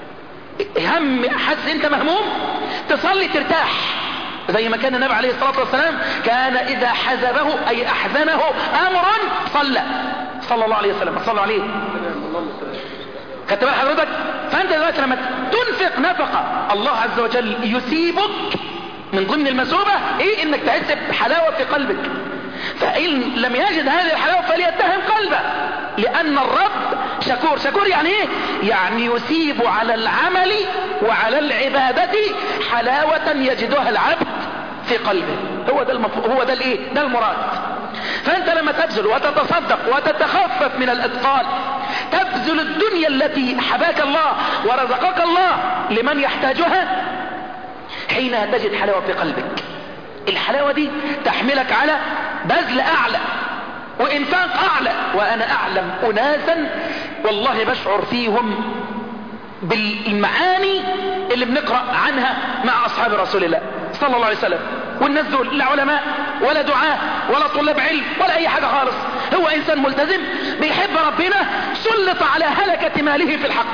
حس انت مهموم، تصلي ترتاح، زي ما كان النبي عليه الصلاة والسلام كان اذا حزبه اي احزنه امرا صلى الله عليه وسلم. صلى عليه. خدت بال حضرتك؟ فانت دلوقتي لما تنفق نفقة الله عز وجل يثيبك. من ضمن المثوبة ايه؟ انك تحس بحلاوة في قلبك. فإن لم يجد هذه الحلاوة فليتهم قلبه، لأن الرب شكور. شكور يعني ايه؟ يعني يثيب على العمل وعلى العبادة حلاوة يجدها العبد في قلبه. هو ده الايه؟ ده المراد. فأنت لما تبذل وتتصدق وتتخفف من الأثقال، تبذل الدنيا التي حباك الله ورزقك الله لمن يحتاجها، حينها تجد حلاوة في قلبك. الحلاوة دي تحملك على بذل أعلى وإنفاق أعلى. وأنا أعلم أناسا والله بشعر فيهم بالمعاني اللي بنقرأ عنها مع أصحاب رسول الله صلى الله عليه وسلم. والناس دول لا علماء ولا دعاء ولا طلاب علم ولا أي حاجة خالص. هو إنسان ملتزم بيحب ربنا، سلط على هلكة ماله في الحق.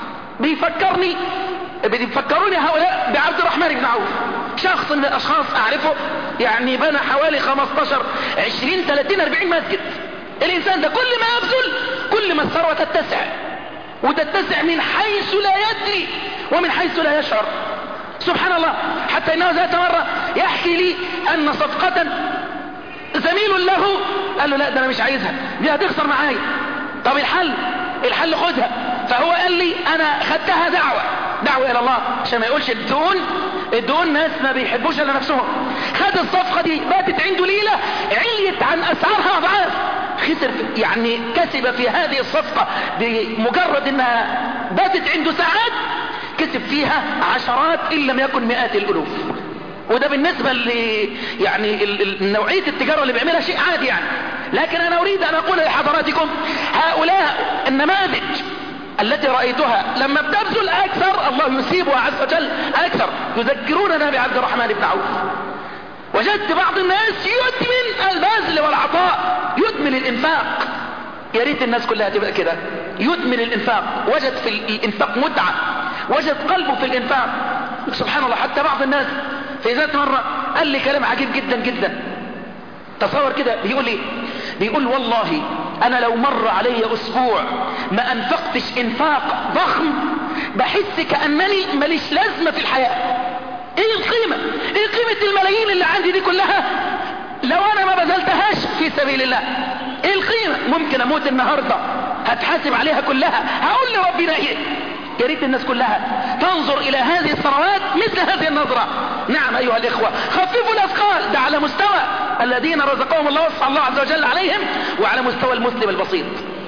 بيفكروني هؤلاء بعبد الرحمن بن عوف، شخص من الأشخاص أعرفه، يعني بنى حوالي 15 20 30 40 مسجد. الإنسان ده كل ما يبذل كل ما الثروة تتسع، وتتسع من حيث لا يدري ومن حيث لا يشعر. سبحان الله. حتى إنه ذات مرة يحكي لي أن صفقة زميل له قال له: لا ده أنا مش عايزها، دي هتخسر معايا. طب الحل خدها. فهو قال لي: أنا خدتها دعوة إلى الله، عشان ما يقولش الدون ناس ما بيحبوش إلا نفسهم. خد الصفقة دي، باتت عنده ليلة عليت عن أسعارها أضعاف. خسر، يعني كسب في هذه الصفقة بمجرد أنها باتت عنده ساعات، كسب فيها عشرات إن لم يكن مئات الألوف. وده بالنسبة يعني نوعية التجارة اللي بيعملها شيء عادي يعني. لكن أنا أريد أن أقول لحضراتكم هؤلاء النماذج التي رأيتها لما بتبذل أكثر الله يثيبها عز وجل أكثر. يذكروننا بعبد الرحمن بن عوف. وجدت بعض الناس يدمن البذل والعطاء، يدمن الإنفاق. يا ريت الناس كلها تبقى كده، يدمن الإنفاق. وجد في الإنفاق متعة، وجد قلبه في الإنفاق. سبحان الله. حتى بعض الناس في ذات مرة قال لي كلام عجيب جدا جدا. تصور كده، بيقول ايه؟ بيقول: والله انا لو مر علي اسبوع ما انفقتش انفاق ضخم بحس كأنني ماليش لازمة في الحياة. ايه القيمة؟ ايه قيمة الملايين اللي عندي دي كلها لو انا ما بذلتهاش في سبيل الله؟ ايه القيمة؟ ممكن اموت النهاردة هتحاسب عليها كلها، هقول لربنا ايه؟ يا ريت الناس كلها تنظر الى هذه الثروات مثل هذه النظرة. نعم ايها الاخوة، خففوا الاثقال. ده على مستوى الذين رزقهم الله وصى الله عز وجل عليهم، وعلى مستوى المسلم البسيط.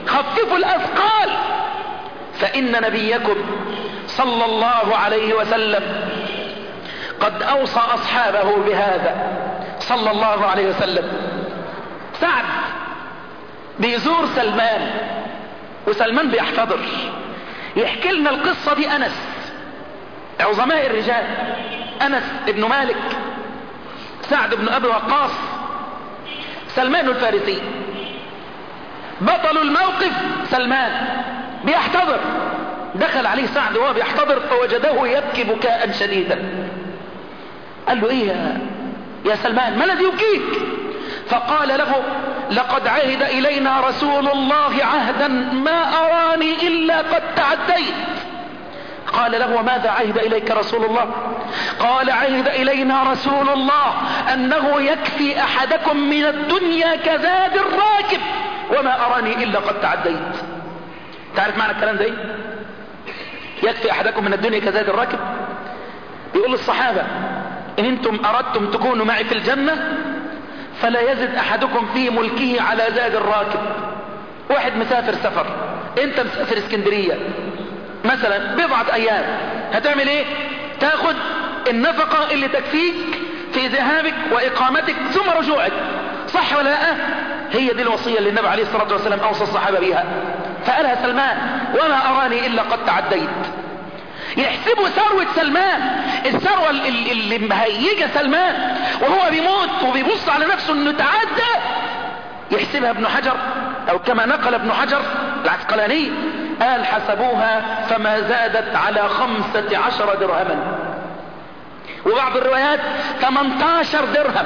خففوا الأثقال، فإن نبيكم صلى الله عليه وسلم قد أوصى أصحابه بهذا صلى الله عليه وسلم. سعد بيزور سلمان وسلمان بيحتضر، يحكي لنا القصة دي أنس، عظماء الرجال، أنس ابن مالك، سعد بن أبي وقاص، سلمان الفارسي. بطل الموقف سلمان بيحتضر، دخل عليه سعد وهو بيحتضر فوجده يبكي بكاء شديدا. قال له ايه يا سلمان، ما الذي يبكيك؟ فقال له لقد عهد إلينا رسول الله عهدا ما أراني إلا قد تعديت. قال له وماذا عهد إليك رسول الله؟ قال عهد إلينا رسول الله أنه يكفي أحدكم من الدنيا كزاد الراكب وما أراني إلا قد تعديت. تعرف معنى الكلام ده ايه؟ يكفي أحدكم من الدنيا كزاد الراكب. بيقول للصحابة إن أنتم أردتم تكونوا معي في الجنة فلا يزد أحدكم في ملكه على زاد الراكب. واحد مسافر سفر، أنت مسافر اسكندرية مثلا بضعة أيام، هتعمل إيه؟ تاخد النفقة اللي تكفيك في ذهابك وإقامتك ثم رجوعك، صح ولا لا؟ هي دي الوصية اللي النبي عليه الصلاة والسلام أوصى الصحابة بها. فقالها سلمان وما أراني إلا قد تعديت. يحسبوا ثروة سلمان، الثروة اللي مهيجة سلمان وهو بيموت وبيبص على نفسه انه تعدى، يحسبها ابن حجر او كما نقل ابن حجر العسقلاني قال حسبوها فما زادت على 15 درهما، وبعض الروايات 18 درهم.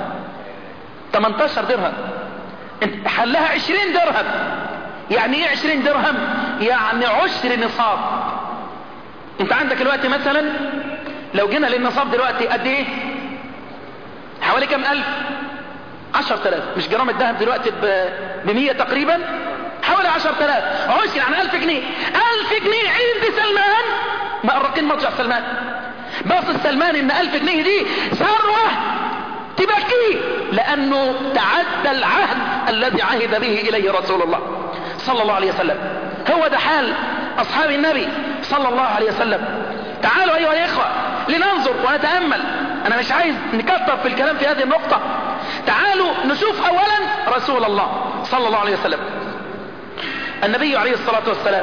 18 درهم حلها 20 درهم. يعني ايه 20 درهم؟ يعني عشر نصاب. انت عندك الوقت مثلا لو جينا للنصاب دلوقتي قد ايه؟ حوالي كم الف؟ 10,000. مش جرام الذهب دلوقتي ب100 تقريبا، حوالي 10,000. عشر يعني 1000 جنيه. 1000 جنيه عند سلمان مقرقين مضجع سلمان. باصص سلمان ان 1000 جنيه دي ثروة تبكيه، لانه تعدى العهد الذي عهد به اليه رسول الله صلى الله عليه وسلم. هو ده حال اصحاب النبي صلى الله عليه وسلم. تعالوا ايها الاخوة لننظر ونتأمل. انا مش عايز نكتر في الكلام في هذه النقطة. تعالوا نشوف اولا رسول الله صلى الله عليه وسلم. النبي عليه الصلاة والسلام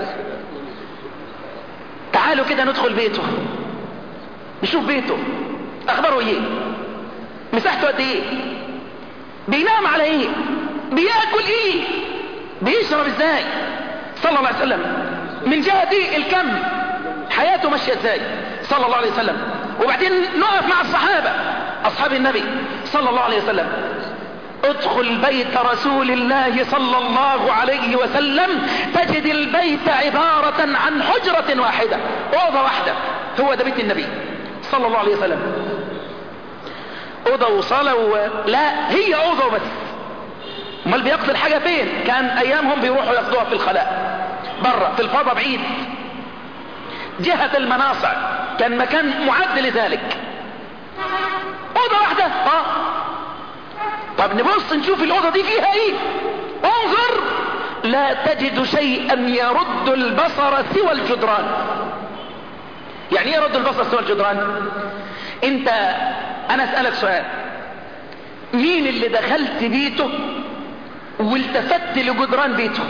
تعالوا كده ندخل بيته، نشوف بيته اخباره ايه، مساحته قد ايه، بينام على ايه، بياكل ايه، بيشرب ازاي صلى الله عليه وسلم، من جهة دي الكم حياته ماشية ازاي صلى الله عليه وسلم. وبعدين نقف مع الصحابة اصحاب النبي صلى الله عليه وسلم. ادخل بيت رسول الله صلى الله عليه وسلم تجد البيت عبارة عن حجرة واحدة، اوضة واحدة. هو ده بيت النبي صلى الله عليه وسلم. اوضة وصالة لا، هي اوضة بس. امال بيقضي الحاجة فين؟ كان ايامهم بيروحوا يقضوها في الخلاء برا في الفضاء بعيد جهة المناصع، كان مكان معد لذلك. اوضة واحدة. طب نبص نشوف الاوضة دي فيها ايه. انظر لا تجد شيئا يرد البصر سوى الجدران. يعني ايه يرد البصر سوى الجدران؟ انا اسألك سؤال، مين اللي دخلت بيته والتفت لجدران بيته؟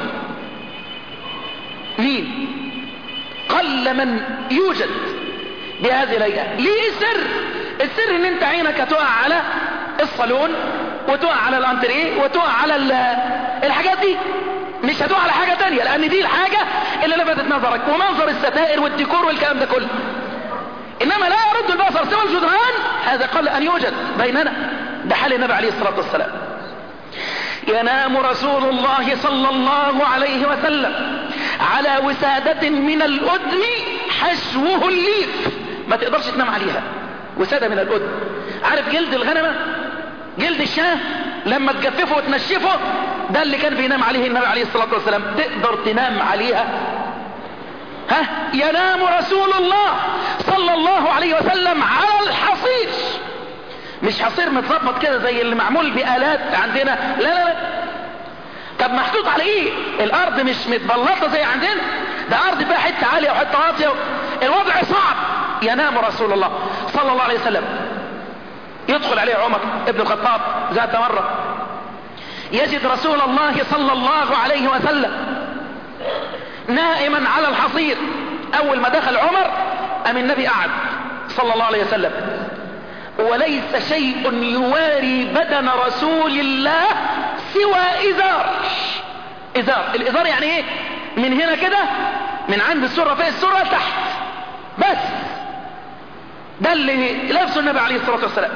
مين؟ قل من يوجد بهذه الهيئة. ليه سر؟ السر ان انت عينك هتقع على الصالون وتقع على الانتريه وتقع على الحاجات دي، مش هتقع على حاجة تانية، لان دي الحاجة اللي لفتت نظرك ومنظر الستائر والديكور والكلام ده كله. انما لا يرد البصر سوى الجدران، هذا قل ان يوجد بيننا. ده حال النبي عليه الصلاة والسلام. ينام رسول الله صلى الله عليه وسلم على وسادة من الأدم حشوه الليف، ما تقدرش تنام عليها. وسادة من الأدم، عارف جلد الغنمة، جلد الشاه لما تجففه وتنشفه، ده اللي كان بينام عليه النبي عليه الصلاة والسلام. تقدر تنام عليها؟ ينام رسول الله صلى الله عليه وسلم على الحصير، مش حصير متظبط كده زي اللي معمول بآلات عندنا، لا لا لا. طب محطوط على ايه؟ الارض مش متبلطة زي عندنا، ده ارض بقى حتة عالية وحتة واطية، الوضع صعب. ينام رسول الله صلى الله عليه وسلم، يدخل عليه عمر ابن الخطاب ذات مرة، يجد رسول الله صلى الله عليه وسلم نائما على الحصير. اول ما دخل عمر قام النبي قعد صلى الله عليه وسلم، وليس شيء يواري بدن رسول الله سوى ازار. الازار يعني ايه؟ من هنا كده، من عند السرة فوق السرة تحت، بس ده اللي لابسه النبي عليه الصلاة والسلام.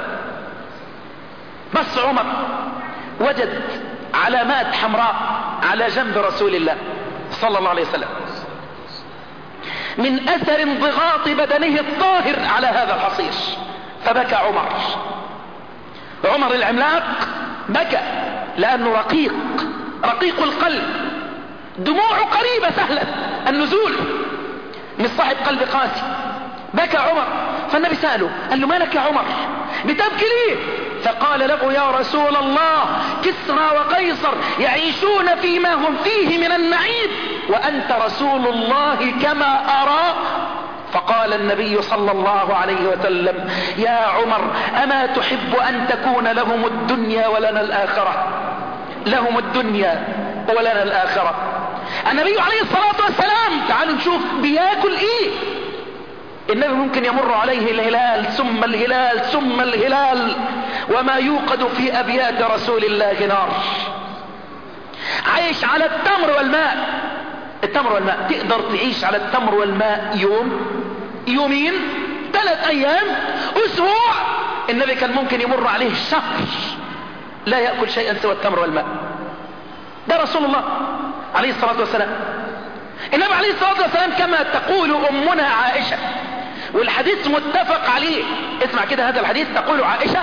بس عمر وجد علامات حمراء على جنب رسول الله صلى الله عليه وسلم من اثر انضغاط بدنه الطاهر على هذا الحصير، فبكى عمر العملاق بكى، لانه رقيق القلب، دموعه قريبة سهلة النزول، مش صاحب قلب قاسي. بكى عمر، فالنبي سأله قال له مالك يا عمر بتبكي ليه؟ فقال له يا رسول الله كسرى وقيصر يعيشون فيما هم فيه من النعيم، وأنت رسول الله كما أرى. فقال النبي صلى الله عليه وسلم يا عمر أما تحب أن تكون لهم الدنيا ولنا الآخرة؟ لهم الدنيا ولنا الآخرة. النبي عليه الصلاة والسلام تعالوا نشوف بياكل ايه. النبي ممكن يمر عليه الهلال ثم الهلال ثم الهلال، وما يوقد في أبيات رسول الله نار. عايش على التمر والماء. تقدر تعيش على التمر والماء يوم، يومين، 3 أيام، أسبوع. النبي كان ممكن يمر عليه شهر لا يأكل شيئا سوى التمر والماء. ده رسول الله عليه الصلاة والسلام. النبي عليه الصلاة والسلام كما تقول أمنا عائشة، والحديث متفق عليه، اسمع كده هذا الحديث، تقول عائشة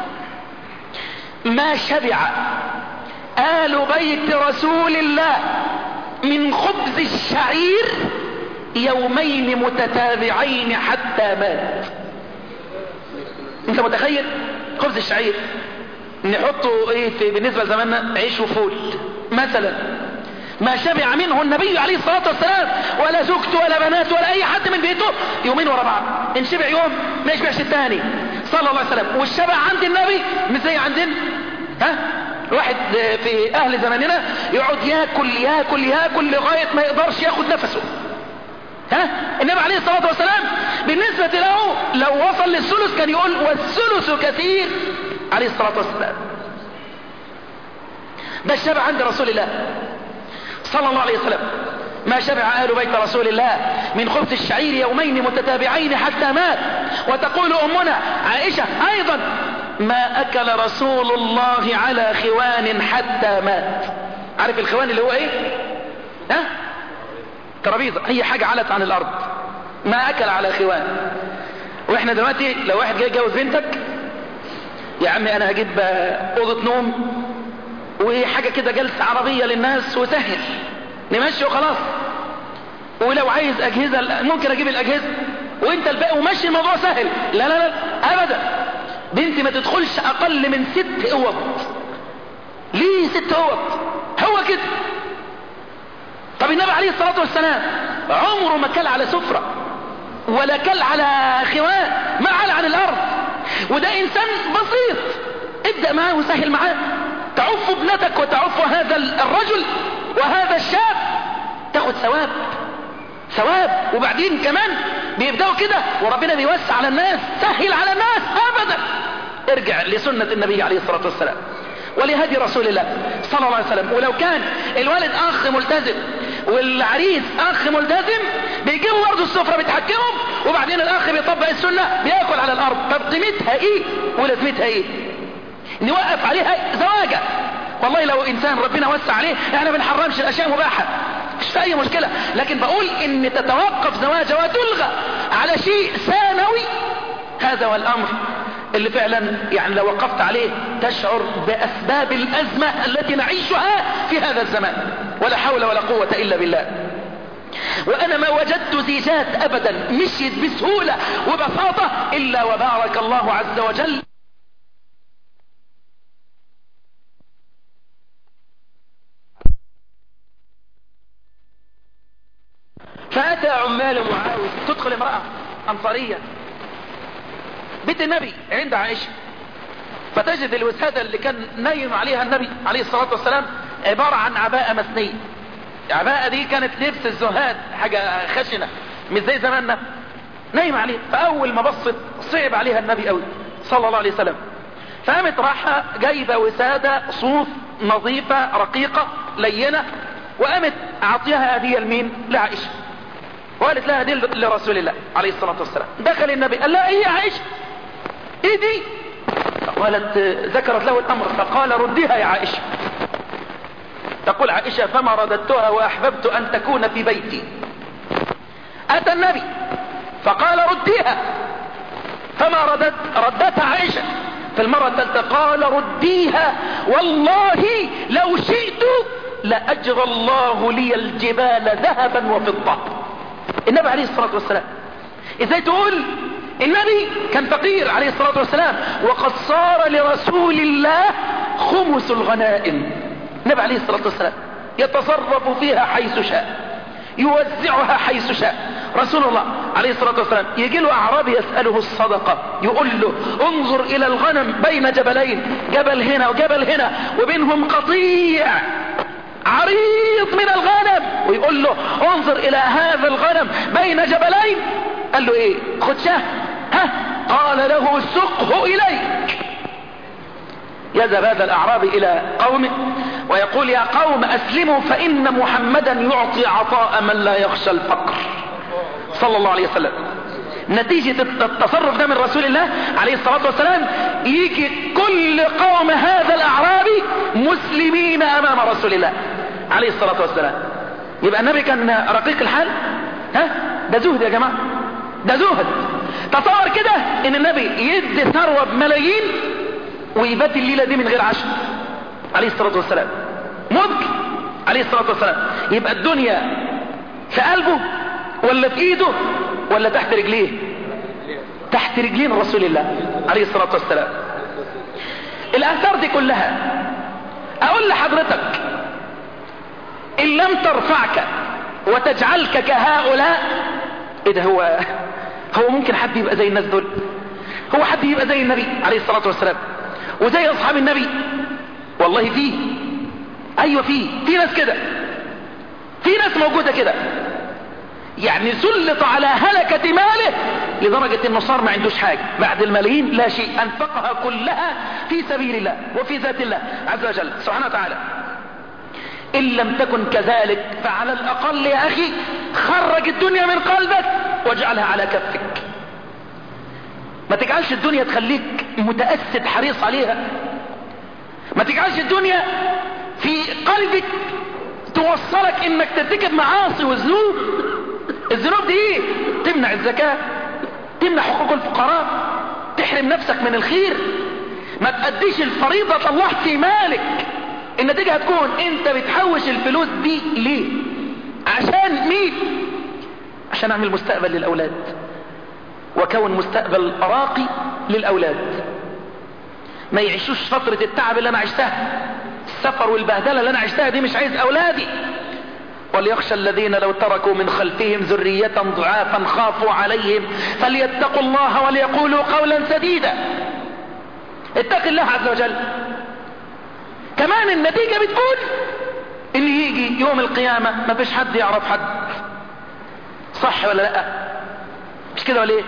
ما شبع آل بيت رسول الله من خبز الشعير يومين متتابعين حتى مات. انت متخيل خبز الشعير نحطه ايه بالنسبة لزماننا؟ عيش وفول مثلا. ما شبع منه النبي عليه الصلاة والسلام ولا زوجته ولا بناته ولا اي حد من بيته يومين ورا بعض. ان شبع يوم ما يشبعش الثاني صلى الله عليه وسلم. والشبع عند النبي مش زي عندنا. واحد في اهل زماننا يقعد ياكل لغاية ما يقدرش ياخد نفسه. النبي عليه الصلاة والسلام بالنسبة له لو وصل للثلث كان يقول والثلث كثير عليه الصلاة والسلام. ده الشبع عند رسول الله صلى الله عليه وسلم. ما شبع آل بيت رسول الله من خبز الشعير يومين متتابعين حتى مات. وتقول أمنا عائشة أيضا ما أكل رسول الله على خوان حتى مات. عارف الخوان اللي هو ايه؟ ترابيزة، هي حاجة علت عن الأرض. ما أكل على خوان. واحنا دلوقتي لو واحد جاي يجوز بنتك، يا عمي انا هجيب اوضة نوم وحاجة كده جلسة عربية للناس وسهل نمشي وخلاص، ولو عايز اجهزة ممكن اجيب الاجهزة وانت الباقي ومشي الموضوع سهل. لا لا لا ابدا، بنتي ما تدخلش اقل من 6 اوض. ليه 6 اوض؟ هو كده. طب النبي عليه الصلاة والسلام عمره ما كل على سفرة ولا كل على خوان، ما علا عن الارض. وده انسان بسيط، ابدأ معاه وسهل معاه. تعف ابنتك وتعف هذا الرجل وهذا الشاب تاخد ثواب. وبعدين كمان بيبدأوا كده وربنا بيوسع على الناس، سهل على الناس. ابدا، ارجع لسنة النبي عليه الصلاة والسلام ولهدي رسول الله صلى الله عليه وسلم. ولو كان الوالد اخ ملتزم والعريس اخ ملتزم بيجيبوا برضه السفرة بتحكمهم، وبعدين الاخ بيطبق السنة بياكل على الارض. طب قيمتها ايه ولازمتها ايه؟ نوقف عليها زواجة. والله لو انسان ربنا وسع عليه احنا ما بنحرمش الاشياء مباحة، مش في اي مشكلة، لكن بقول ان تتوقف زواجة وتلغى على شيء ثانوي، هذا هو الامر اللي فعلا يعني لو وقفت عليه تشعر باسباب الازمة التي نعيشها في هذا الزمان. ولا حول ولا قوة الا بالله. وانا ما وجدت زيجات ابدا مشيت بسهولة وبساطة الا وبارك الله عز وجل فأتى عمال معاوية، تدخل امرأة أنصارية بيت النبي عند عائشة، فتجد الوسادة اللي كان نايم عليها النبي عليه الصلاة والسلام عبارة عن عباءة مسنية. العباءة دي كانت لبس الزهاد، حاجة خشنة مش زي زماننا، نايم عليه. فأول ما بصت صعب عليها النبي قوي صلى الله عليه وسلم، فقامت راحة جايبة وسادة صوف نظيفة رقيقة لينة، وقامت أعطيها هدية لمين؟ لعائشة، وقالت لها دي لرسول الله عليه الصلاة والسلام. دخل النبي قال لها ايه يا عائشة، ايه دي؟ فقالت ذكرت له الامر، فقال رديها يا عائشة. تقول عائشة فما رددتها واحببت ان تكون في بيتي. اتى النبي فقال رديها، فما ردتها عائشة. في المرة الثالثة قال رديها والله لو شئت لأجرى الله لي الجبال ذهبا وفضة. النبي عليه الصلاة والسلام ازاي تقول النبي كان فقير عليه الصلاة والسلام وقد صار لرسول الله خمس الغنائم. النبي عليه الصلاة والسلام يتصرف فيها حيث شاء، يوزعها حيث شاء. رسول الله عليه الصلاة والسلام يجي له أعرابي يسأله الصدقة، يقول له انظر إلى الغنم بين جبلين، جبل هنا وجبل هنا وبينهم قطيع عريض من الغنم، ويقول له انظر إلى هذا الغنم بين جبلين. قال له ايه؟ خد شاه. ها؟ قال له سقه إليك. يذهب هذا الأعرابي إلى قومه ويقول يا قوم أسلموا فإن محمدا يعطي عطاء من لا يخشى الفقر صلى الله عليه وسلم. نتيجة التصرف ده من رسول الله عليه الصلاة والسلام يجي كل قوم هذا الأعرابي مسلمين أمام رسول الله عليه الصلاة والسلام. يبقى النبي كان رقيق الحال؟ ها؟ ده زهد يا جماعة، ده زهد. تصور كده ان النبي يدي ثروة بملايين ويبات الليلة دي من غير عشاء عليه الصلاة والسلام، ممكن عليه الصلاة والسلام. يبقى الدنيا في قلبه ولا في ايده ولا تحت رجليه؟ تحت رجلين رسول الله عليه الصلاة والسلام. الآثار دي كلها اقول لحضرتك ان لم ترفعك وتجعلك كهؤلاء، ايه ده؟ هو ممكن حد يبقى زي الناس دول؟ هو حد يبقى زي النبي عليه الصلاة والسلام وزي اصحاب النبي؟ والله فيه، ايوه في ناس كده، في ناس موجودة كده، يعني سلط على هلكة ماله لدرجة انه صار ما عندوش حاجة بعد الملايين، لا شيء، انفقها كلها في سبيل الله وفي ذات الله عز وجل سبحانه وتعالى. ان لم تكن كذلك فعلى الاقل يا اخي خرج الدنيا من قلبك واجعلها على كفك. ما تجعلش الدنيا تخليك متأسد حريص عليها، ما تجعلش الدنيا في قلبك توصلك انك ترتكب معاصي وذنوب. الذنوب دي ايه؟ تمنع الزكاة، تمنع حقوق الفقراء، تحرم نفسك من الخير، ما تأديش الفريضة الله في مالك. النتيجة هتكون انت بتحوش الفلوس دي ليه؟ عشان مين؟ عشان اعمل مستقبل للأولاد وكون مستقبل راقي للأولاد، ما يعيشوش فترة التعب اللي انا عشتها، السفر والبهدلة اللي انا عشتها دي مش عايز أولادي. وليخشى الذين لو تركوا من خلفهم ذرية ضعافا خافوا عليهم فليتقوا الله وليقولوا قولا سديدا. اتق الله عز وجل. كمان النتيجة بتقول ان يجي يوم القيامة ما فيش حد يعرف حد، صح ولا لا؟ مش كده ولا ايه؟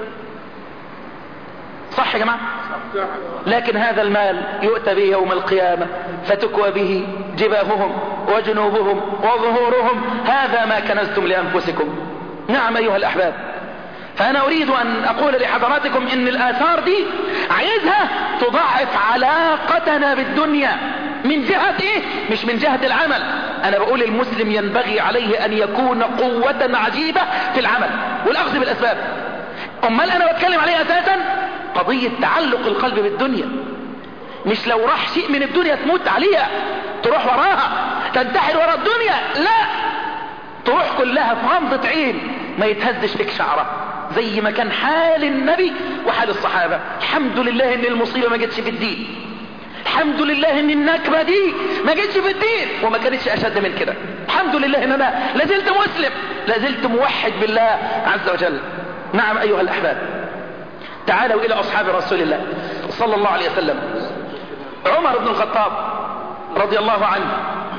صح يا جماعة؟ لكن هذا المال يؤتى به يوم القيامة فتكوى به جباههم وجنوبهم وظهورهم، هذا ما كنزتم لأنفسكم. نعم أيها الأحباب. فأنا أريد أن أقول لحضراتكم إن الآثار دي عايزها تضاعف علاقتنا بالدنيا من جهة إيه؟ مش من جهة العمل. أنا بقول المسلم ينبغي عليه أن يكون قوة عجيبة في العمل والأخذ بالأسباب. أمال أنا بتكلم عليه أساسا قضية تعلق القلب بالدنيا، مش لو راح شيء من الدنيا تموت عليها تروح وراها تنتحر وراء الدنيا، لا، تروح كلها في غمضة عين ما يتهزش فيك شعره، زي ما كان حال النبي وحال الصحابة. الحمد لله ان المصيبة ما جتش في الدين، الحمد لله ان النكبة دي ما جتش في الدين وما كانتش اشد من كده، الحمد لله ان انا لازلت مسلم لازلت موحد بالله عز وجل. نعم أيها الأحباب، تعالوا إلى أصحاب رسول الله صلى الله عليه وسلم. عمر بن الخطاب رضي الله عنه،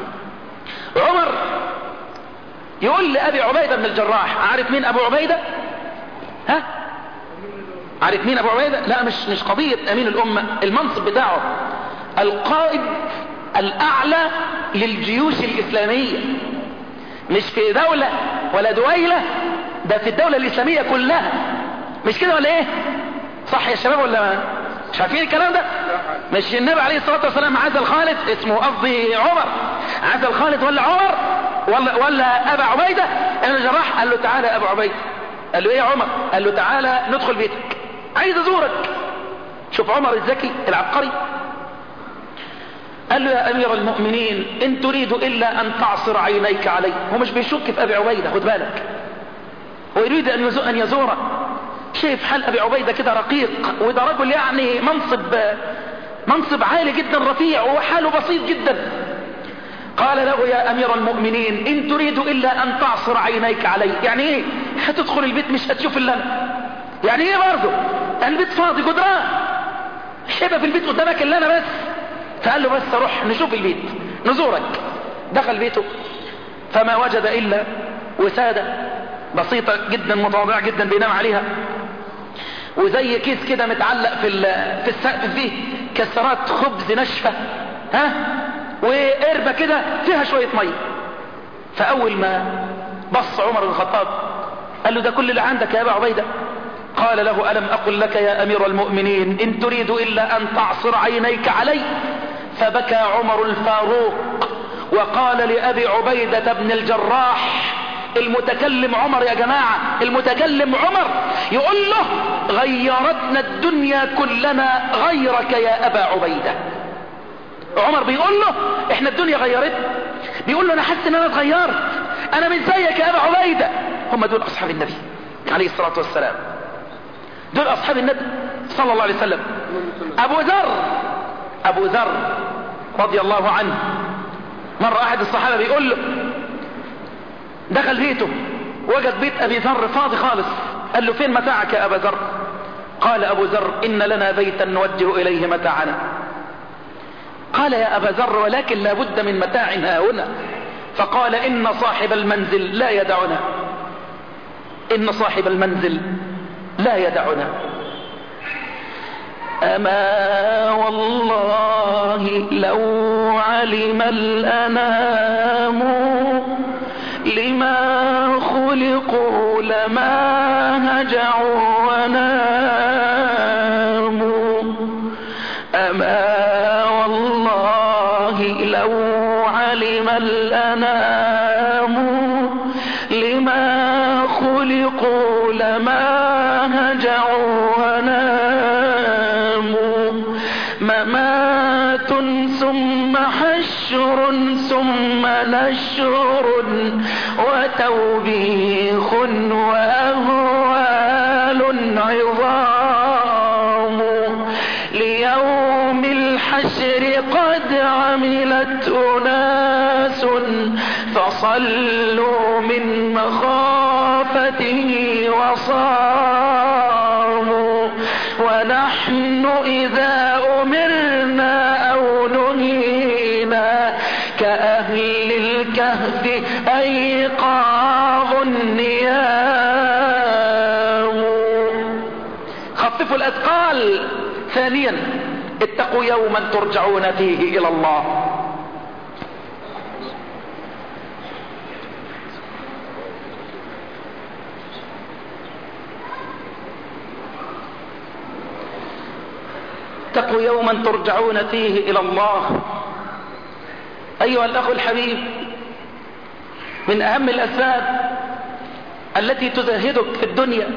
عمر يقول لأبي عبيدة بن الجراح، عارف مين أبو عبيدة؟ ها؟ عارف مين أبو عبيدة؟ لا مش قضية أمين الأمة، المنصب بتاعه القائد الأعلى للجيوش الإسلامية، مش في دولة ولا دويلة، ده في الدولة الإسلامية كلها، مش كده ولا إيه؟ صح يا شباب ولا مش عارفين الكلام ده؟ مش النبي عليه الصلاة والسلام عزل خالد، اسمه قصدي عمر، عزل خالد ولا عمر ولا أبا عبيدة ابن الجراح؟ قال له تعالى يا أبو عبيدة. قال له إيه يا عمر؟ قال له تعالى ندخل بيتك، عايز أزورك. شوف عمر الذكي العبقري، قال له يا أمير المؤمنين إن تريد إلا أن تعصر عينيك علي. هو مش بيشك في أبي عبيدة، خد بالك، هو يريد أن يزوره. شايف حال أبي عبيدة كده رقيق، وده رجل يعني منصب عالي جدا رفيع، وحاله بسيط جدا. قال له يا أمير المؤمنين إن تريد إلا أن تعصر عينيك علي. يعني إيه؟ هتدخل البيت مش هتشوف إلا أنا. يعني إيه برضه؟ البيت فاضي جدران، مش هيبقى في البيت قدامك إلا أنا بس. فقال له بس روح نشوف البيت نزورك. دخل بيته فما وجد إلا وسادة بسيطة جدا متواضعة جدا بينام عليها، وزي كيس كده متعلق في السقف فيه كسرات خبز ناشفة، ها، وقربة كده فيها شوية مية. فأول ما بص عمر بن الخطاب قال له ده كل اللي عندك يا أبا عبيدة؟ قال له ألم أقل لك يا أمير المؤمنين إن تريد إلا أن تعصر عينيك علي؟ فبكى عمر الفاروق وقال لأبي عبيدة بن الجراح، المتكلم عمر يا جماعة، المتكلم عمر، يقول له غيرتنا الدنيا كلنا غيرك يا أبا عبيدة. عمر بيقول له احنا الدنيا غيرتنا، بيقول له انا حاسس ان انا اتغيرت، انا مش زيك يا أبا عبيدة. هم دول أصحاب النبي عليه الصلاة والسلام، دول أصحاب النبي صلى الله عليه وسلم. أبو ذر رضي الله عنه، مرة أحد الصحابة بيقول له، دخل بيته وجد بيت أبي ذر فاضي خالص، قال له فين متاعك يا أبا ذر؟ قال أبو ذر إن لنا بيتا نوجه إليه متاعنا. قال يا أبا ذر ولكن لا بد من متاع هنا. فقال إن صاحب المنزل لا يدعنا، إن صاحب المنزل لا يدعنا. أما والله لو علم الأنام لما خلقوا لما هجعوا وناموا. أما والله لو علم الأنام لما خلقوا لما هجعوا وناموا. ممات ثم حشر ثم نشر وتوبيخ وأهوال عظام. ليوم الحشر قد عملت أناس فصلوا من مخافته وصاموا. ونحن إذا أمرنا أو نهينا كأهل الكهف أيقاظ النيام. خففوا الأثقال. ثانيا اتقوا يوما ترجعون فيه إلى الله. اتقوا يوما ترجعون فيه إلى الله. أيها الأخ الحبيب، من أهم الأسباب التي تزهدك في الدنيا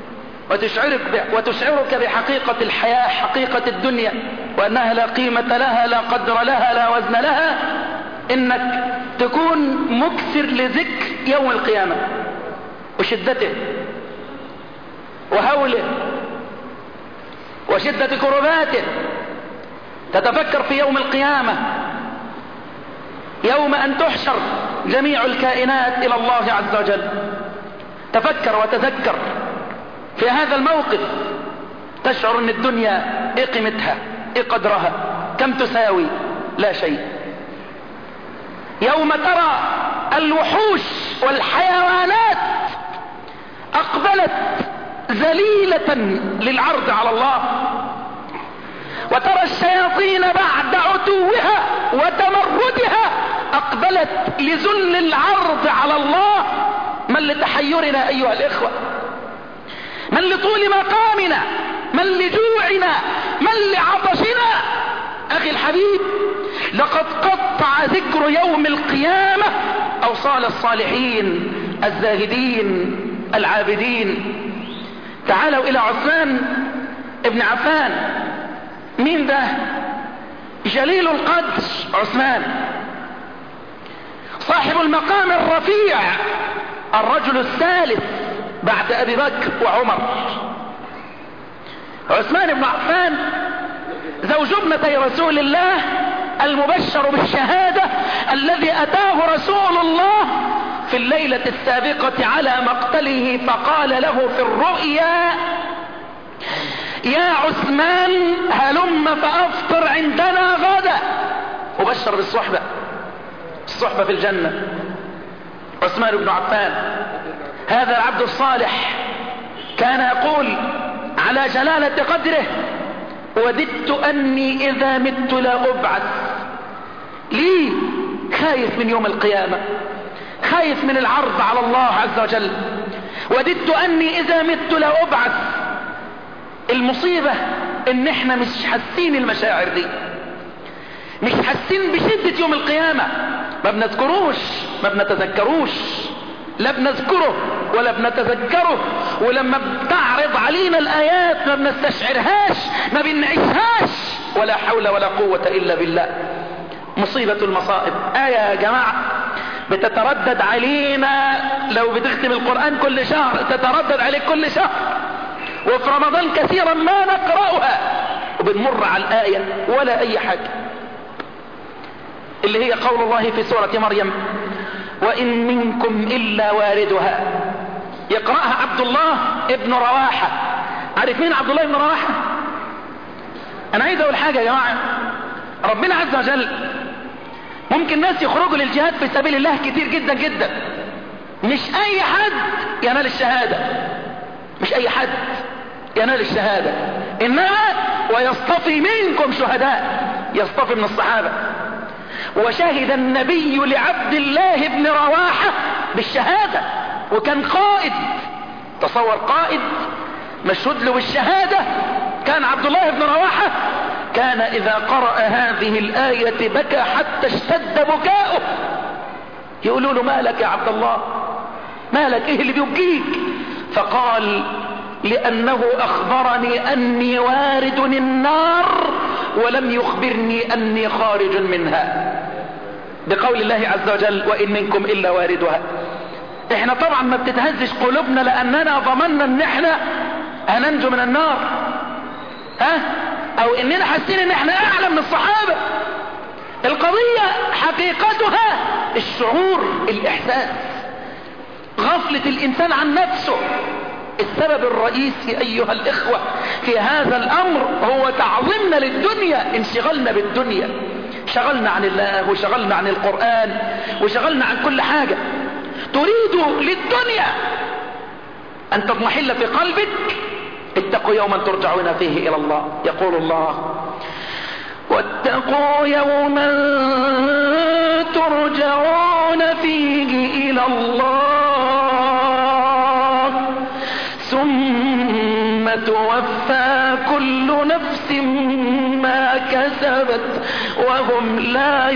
وتشعرك بحقيقة الحياة، حقيقة الدنيا، وأنها لا قيمة لها، لا قدر لها، لا وزن لها، إنك تكون مكثر لذكر يوم القيامة وشدته وهوله وشدة كرباته. تتفكر في يوم القيامة، يوم أن تحشر جميع الكائنات إلى الله عز وجل. تفكر وتذكر في هذا الموقف، تشعر ان الدنيا ايه قيمتها، ايه قدرها، كم تساوي؟ لا شيء. يوم ترى الوحوش والحيوانات اقبلت ذليلة للعرض على الله، وترى الشياطين بعد عتوها وتمردها اقبلت لذل العرض على الله. من لتحيرنا ايها الاخوة، من لطول مقامنا، من لجوعنا، من لعطشنا. اخي الحبيب، لقد قطع ذكر يوم القيامة اوصال الصالحين الزاهدين العابدين. تعالوا الى عثمان ابن عفان. مين ده؟ جليل القدر عثمان، صاحب المقام الرفيع، الرجل الثالث بعد ابي بكر وعمر. عثمان بن عفان زوج ابنتي رسول الله المبشر بالشهادة، الذي اتاه رسول الله في الليلة السابقة على مقتله، فقال له في الرؤيا: يا عثمان هلم فافطر عندنا غدا. مبشر بالصحبة، الصحبة في الجنة. عثمان بن عفان هذا العبد الصالح كان يقول على جلالة قدره: وددت أني إذا مت لا أبعث. ليه؟ خايف من يوم القيامة، خايف من العرض على الله عز وجل. وددت أني إذا مت لا أبعث. المصيبة إن إحنا مش حاسين المشاعر دي، مش حاسين بشدة يوم القيامة، ما بنذكروش، ما بنتذكروش، لا بنذكره ولا بنتذكره. ولما بتعرض علينا الآيات ما بنستشعرهاش، ما بنعيشهاش. ولا حول ولا قوة إلا بالله. مصيبة المصائب. آية يا جماعة بتتردد علينا، لو بتختم القرآن كل شهر تتردد عليك كل شهر، وفي رمضان كثيرا ما نقرأها وبنمر على الآية ولا أي حاجة، اللي هي قول الله في سورة مريم: وإن منكم إلا واردها. يقرأها عبد الله ابن رواحة. عارف مين عبد الله ابن رواحة؟ أنا عايز أقول حاجة يا جماعة، ربنا عز وجل ممكن ناس يخرجوا للجهاد في سبيل الله كتير جدا جدا، مش أي حد ينال الشهادة، مش أي حد ينال الشهادة، إنما ويصطفي منكم شهداء، يصطفي من الصحابة. وشهد النبي لعبد الله بن رواحة بالشهادة، وكان قائد. تصور قائد مشهود له بالشهادة. كان عبد الله بن رواحة كان إذا قرأ هذه الآية بكى حتى اشتد بكاؤه. يقولوا له: مالك يا عبد الله، مالك، ايه اللي بيبكيك؟ فقال: لأنه أخبرني أني وارد النار ولم يخبرني أني خارج منها، بقول الله عز وجل: وإن منكم إلا واردها. احنا طبعا ما بتتهزش قلوبنا لأننا ضمننا ان احنا هننجو من النار، او اننا حاسين ان احنا اعلى من الصحابة. القضية حقيقتها الشعور، الإحساس، غفلة الإنسان عن نفسه. السبب الرئيسي أيها الإخوة في هذا الأمر هو تعظيمنا للدنيا، انشغلنا بالدنيا، شغلنا عن الله وشغلنا عن القرآن وشغلنا عن كل حاجة. تريد للدنيا أن تضمحل في قلبك، اتقوا يوما ترجعون فيه إلى الله. يقول الله: واتقوا يوما ترجعون فيه إلى الله ثم توفى كل نفس ما كسبت وهم لا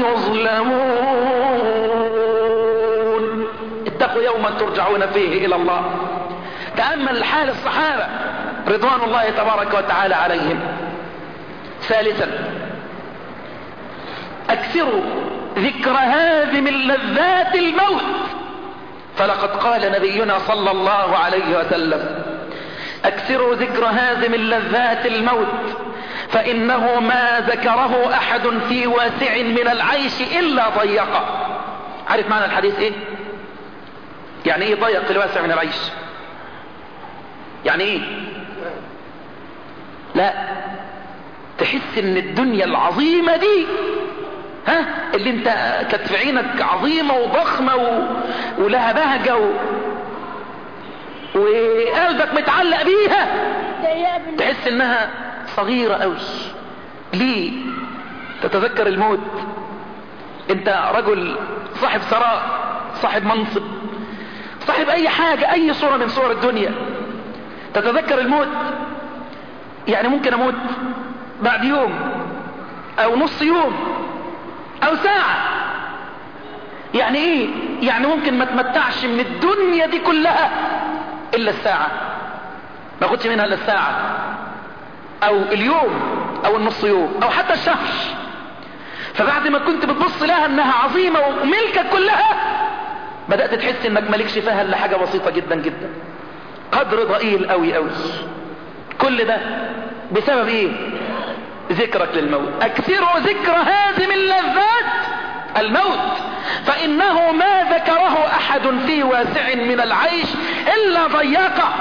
يظلمون. اتقوا يوما ترجعون فيه إلى الله. تأمل حال الصحابة رضوان الله تبارك وتعالى عليهم. ثالثا: اكثروا ذكر هادم لذات الموت، فلقد قال نبينا صلى الله عليه وسلم: اكثروا ذكر هادم لذات الموت، فإنه ما ذكره أحد في واسع من العيش إلا ضيقه. عارف معنى الحديث ايه؟ يعني ايه ضيق الواسع من العيش؟ يعني ايه؟ لا، تحس ان الدنيا العظيمة دي اللي انت كانت في عينك عظيمة وضخمة ولها بهجة وقلبك متعلق بيها، تحس انها صغيرة قوي. ليه؟ تتذكر الموت. انت رجل صاحب ثراء، صاحب منصب، صاحب اي حاجة، اي صورة من صور الدنيا، تتذكر الموت. يعني ممكن اموت بعد يوم او نص يوم او ساعة. يعني ايه؟ يعني ممكن ما تمتعش من الدنيا دي كلها الا الساعة، ما اخدش منها الا الساعة او اليوم او النص يوم او حتى الشهر. فبعد ما كنت بتبص لها انها عظيمة وملكك كلها، بدأت تحس انك مالكش فيها الا حاجة بسيطة جدا جدا، قدر ضئيل قوي قوي. كل ده بسبب ايه؟ ذكرك للموت. اكثروا ذكر هازم اللذات الموت، فانه ما ذكره احد في واسع من العيش الا ضيقه،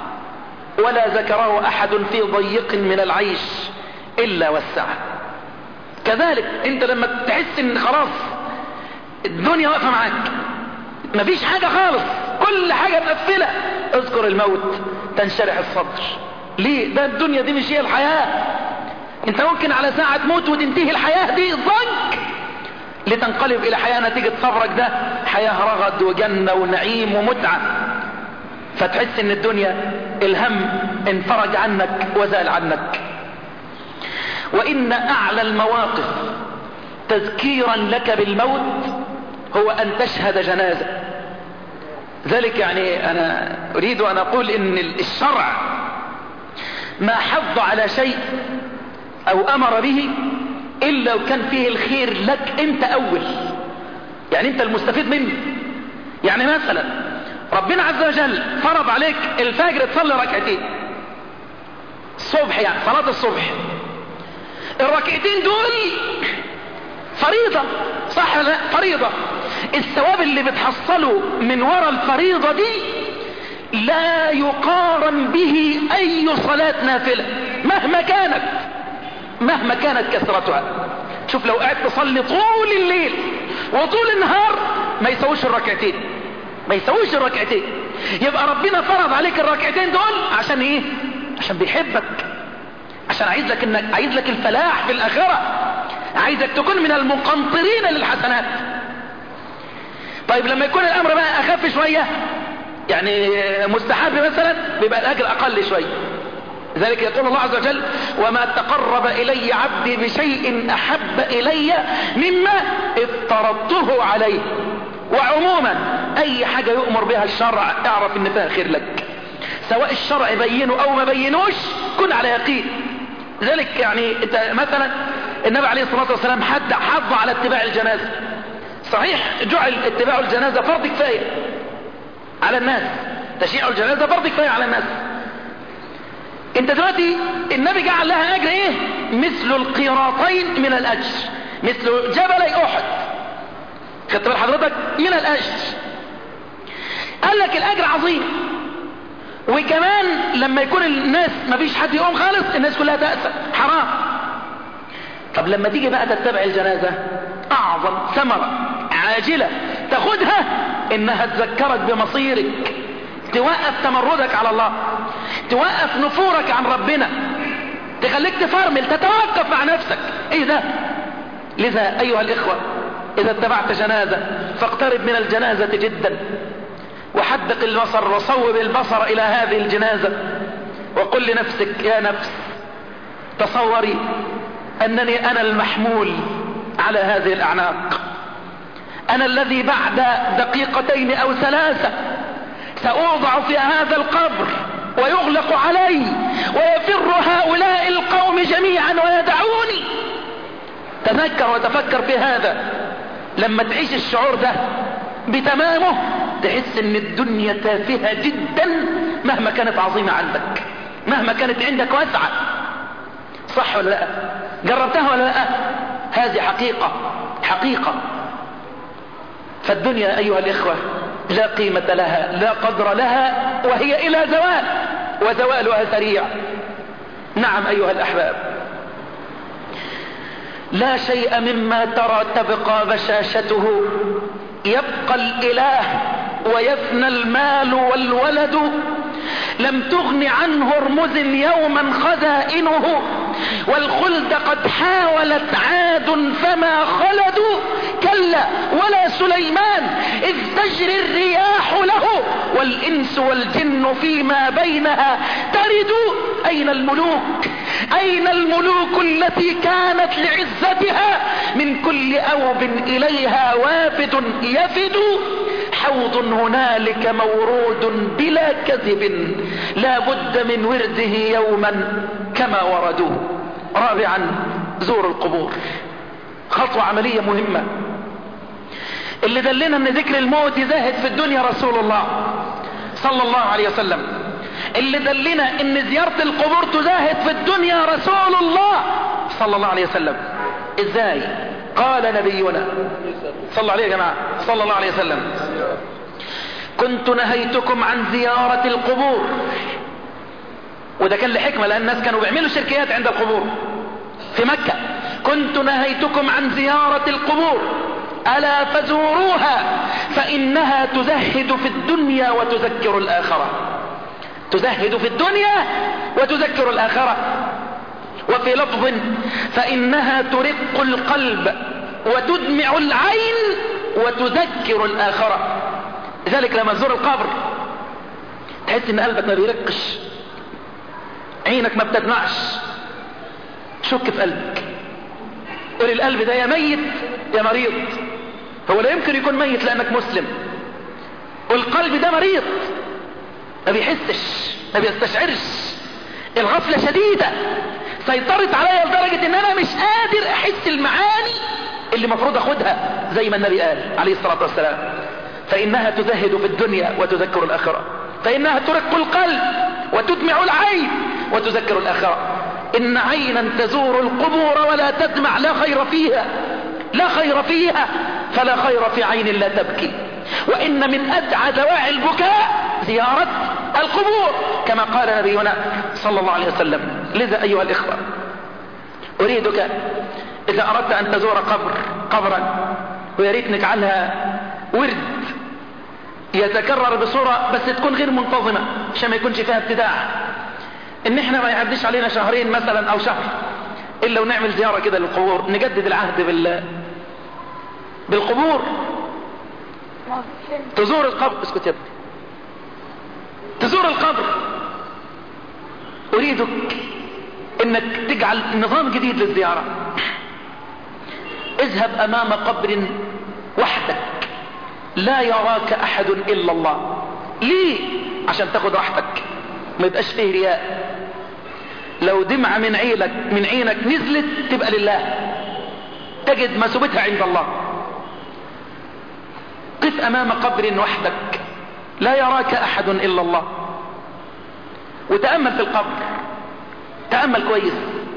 ولا ذكره احد في ضيق من العيش الا وسعه. كذلك انت لما تحس ان خلاص الدنيا واقفه معاك، مفيش حاجه خالص، كل حاجه مقفله، اذكر الموت تنشرح الصدر. ليه؟ ده الدنيا دي مش هي الحياه. انت ممكن على ساعه تموت وتنتهي الحياه دي ضنك، لتنقلب الى حياه نتيجه صبرك ده حياه رغد وجنه ونعيم ومتعه. فتحس ان الدنيا الهم انفرج عنك وزال عنك. وان اعلى المواقف تذكيرا لك بالموت هو ان تشهد جنازة. ذلك يعني انا اريد ان اقول ان الشرع ما حض على شيء او امر به الا وكان فيه الخير لك انت اول، يعني انت المستفيد منه. يعني مثلا ربنا عز وجل فرض عليك الفجر تصلي ركعتين الصبح، يعني صلاة الصبح. الركعتين دول فريضة، صح ولا لا؟ فريضة. الثواب اللي بتحصله من وراء الفريضة دي لا يقارن به اي صلاة نافلة مهما كانت كثرتها. شوف لو قاعد تصلي طول الليل وطول النهار ما يسويش الركعتين، يبقى ربنا فرض عليك الركعتين دول عشان ايه؟ عشان بيحبك، عشان عايز لك الفلاح في الاخرة، عايزك تكون من المقنطرين للحسنات. طيب لما يكون الامر بقى اخف شوية، يعني مستحب مثلا، بيبقى الاجر اقل شوية. ذلك يقول الله عز وجل: وما تقرب الي عبدي بشيء احب الي مما افترضته عليه. وعموما اي حاجة يؤمر بها الشرع اعرف ان فيها خير لك، سواء الشرع بينه او ما بينوش، كن على يقين. ذلك يعني انت مثلا النبي عليه الصلاة والسلام حض على اتباع الجنازة. صحيح جعل اتباع الجنازة فرض كفاية على الناس، تشييع الجنازة فرض كفاية على الناس. انت دلوقتي النبي جعل لها اجر ايه؟ مثل القيراطين من الاجر، مثل جبلي احد. خدت بال حضرتك؟ من الاجر. قال لك الاجر عظيم. وكمان لما يكون الناس ما فيش حد يقوم خالص، الناس كلها تأسى، حرام. طب لما تيجي بقى تتبع الجنازة، اعظم ثمرة عاجلة تاخدها انها تذكرك بمصيرك، توقف تمردك على الله، توقف نفورك عن ربنا، تخليك تفرمل، تتوقف مع نفسك. ايه ده؟ لذا ايها الاخوة، اذا اتبعت جنازة فاقترب من الجنازة جدا، وحدق البصر وصوب البصر الى هذه الجنازة، وقل لنفسك: يا نفس تصوري انني انا المحمول على هذه الاعناق، انا الذي بعد دقيقتين او ثلاثة سأوضع في هذا القبر ويغلق علي ويفر هؤلاء القوم جميعا ويدعوني. تذكر وتفكر في هذا. لما تعيش الشعور ده بتمامه تحس ان الدنيا تافهة جدا مهما كانت عظيمة عندك، مهما كانت عندك واسعة. صح ولا لا؟ جربتها ولا لا؟ هذه حقيقة. فالدنيا أيها الإخوة لا قيمة لها، لا قدر لها، وهي إلى زوال، وزوالها سريع. نعم أيها الأحباب، لا شيء مما ترى تبقى بشاشته، يبقى الإله ويفنى المال والولد. لم تغن عنه هرمز يوما خزائنه، والخلد قد حاولت عاد فما خلدوا. كلا ولا سليمان إذ تجري الرياح له، والإنس والجن فيما بينها ترد. أين الملوك؟ أين الملوك التي كانت لعزتها من كل أوب إليها وافد يفد؟ حوض هنالك مورود بلا كذب، لا بد من ورده يوما كما وردوه. رابعا، زور القبور، خطوة عملية مهمة. اللي دلنا ان ذكر الموت زاهد في الدنيا رسول الله صلى الله عليه وسلم. اللي دلنا ان زيارة القبور تزاهد في الدنيا رسول الله صلى الله عليه وسلم. ازاي؟ قال نبينا صلى الله عليه يا جماعة صلى الله عليه وسلم: كنت نهيتكم عن زيارة القبور. وده كان لحكمة، لأن الناس كانوا بيعملوا شركيات عند القبور في مكة. كنت نهيتكم عن زيارة القبور ألا فزوروها فإنها تزهد في الدنيا وتذكر الآخرة. تزهد في الدنيا وتذكر الآخرة. وفي لفظ: فإنها ترق القلب وتدمع العين وتذكر الآخرة. لذلك لما تزور القبر تحس ان قلبك ما بيرقش، عينك ما بتدمعش، تشك في قلبك، قول القلب ده يا ميت يا مريض. هو لا يمكن يكون ميت لأنك مسلم، والقلب ده مريض، ما بيحسش ما بيستشعرش. الغفلة شديدة سيطرت عليا لدرجة ان انا مش قادر احس المعاني اللي مفروض اخدها زي ما النبي قال عليه الصلاة والسلام: فإنها تزهد في الدنيا وتذكر الآخرة، فإنها ترق القلب وتدمع العين وتذكر الآخرة. إن عينا تزور القبور ولا تدمع لا خير فيها، لا خير فيها، فلا خير في عين لا تبكي. وإن من أدعى دواعي البكاء زيارة القبور كما قال نبينا صلى الله عليه وسلم. لذا أيها الإخوة، أريدك إذا أردت أن تزور قبرا، ويريد نجعلها ورد يتكرر بصورة بس تكون غير منتظمة عشان ما يكونش فيها ابتداع، ان احنا ما يعديش علينا شهرين مثلا او شهر الا ونعمل زيارة كده للقبور، نجدد العهد بالقبور. تزور القبر، اسكت يا ابني، تزور القبر. اريدك انك تجعل نظام جديد للزيارة. اذهب امام قبر وحدك لا يراك احد الا الله. ليه؟ عشان تاخد راحتك، ما يبقاش فيه رياء. لو دمعة من عينك نزلت تبقى لله، تجد مثوبتها عند الله. قف امام قبر وحدك لا يراك احد الا الله، وتأمل في القبر. تأمل كويس،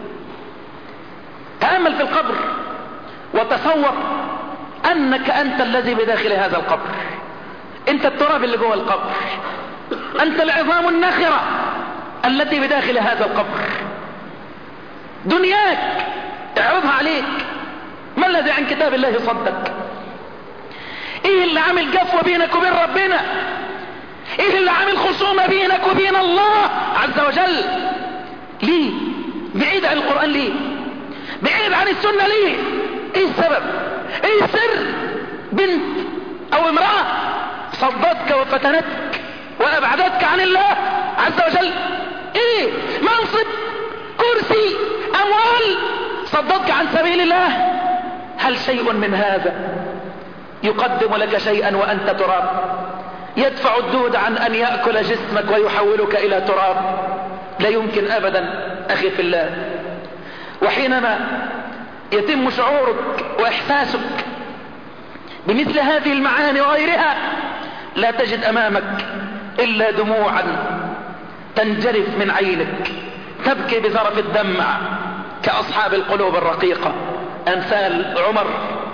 تأمل في القبر وتصور انك انت الذي بداخل هذا القبر. انت التراب اللي جوه القبر، انت العظام الناخرة التي بداخل هذا القبر. دنياك اعرضها عليك، ما الذي عن كتاب الله صدك؟ ايه اللي عامل جفوة بينك وبين ربنا؟ ايه اللي عامل خصومة بينك وبين الله عز وجل؟ ليه بعيد عن القرآن؟ ليه بعيد عن السنة؟ ليه؟ ايه السبب؟ ايه السر؟ بنت او امرأة صدتك وفتنتك وابعدتك عن الله عز وجل. ايه؟ منصب، كرسي، اموال صدتك عن سبيل الله. هل شيء من هذا يقدم لك شيئا وانت تراب؟ يدفع الدود عن ان يأكل جسمك ويحولك الى تراب؟ لا يمكن ابدا اخي في الله. وحينما يتم شعورك واحساسك بمثل هذه المعاني وغيرها، لا تجد امامك الا دموعا تنجرف من عينك، تبكي بذرف الدمع كاصحاب القلوب الرقيقة امثال عمر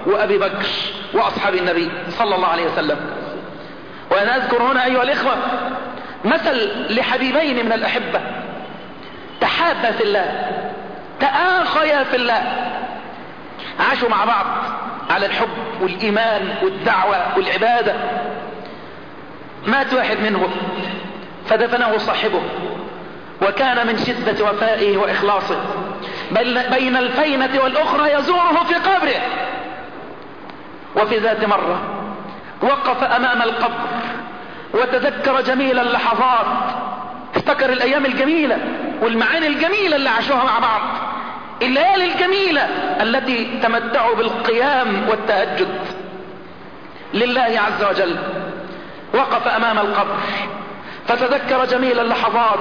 وأبي بكر وأصحاب النبي صلى الله عليه وسلم. وأنا أذكر هنا أيها الإخوة مثل لحبيبين من الأحبة تحابا في الله، تآخيا في الله، عاشوا مع بعض على الحب والإيمان والدعوة والعبادة. مات واحد منهم فدفنه صاحبه، وكان من شدة وفائه وإخلاصه بين الفينة والأخرى يزوره في قبره. وفي ذات مرة وقف أمام القبر وتذكر جميل اللحظات، افتكر الأيام الجميلة والمعاني الجميلة اللي عاشوها مع بعض، الليالي الجميلة التي تمتعوا بالقيام والتهجد لله عز وجل. وقف أمام القبر فتذكر جميل اللحظات،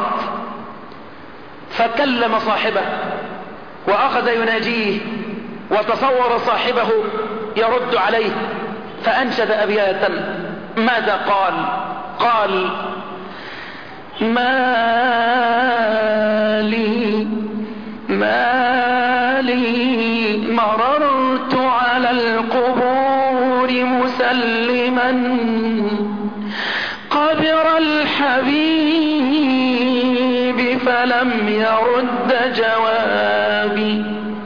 فكلم صاحبه وأخذ يناجيه، وتصور صاحبه يرد عليه، فأنشد أبياتا. ماذا قال؟ قال: ما لي مررت على القبور مسلما قبر الحبيب فلم يرد جوابي.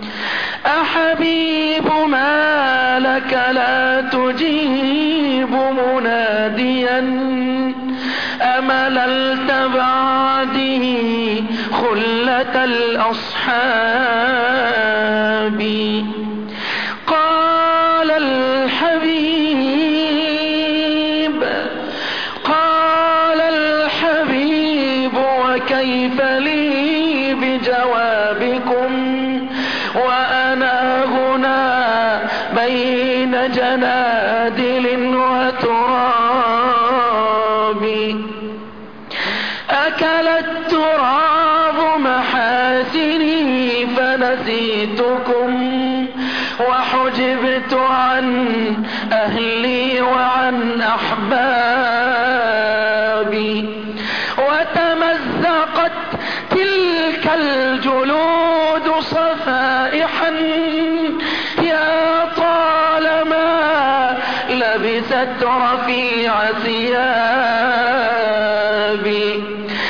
أحبيب ما لك لا تجيب مناديا أمللت بعده خلة الأصحاب. قال الحبيب وكيف لي بجوابكم وأنا هنا بين جنادل وتراب. أكل التراب محاسني فنسيتكم وحجبت عن أهلي وعن أحبابي. وتمزقت تلك الجلود صفائحا يا طالما لبست رفيع ثيابي.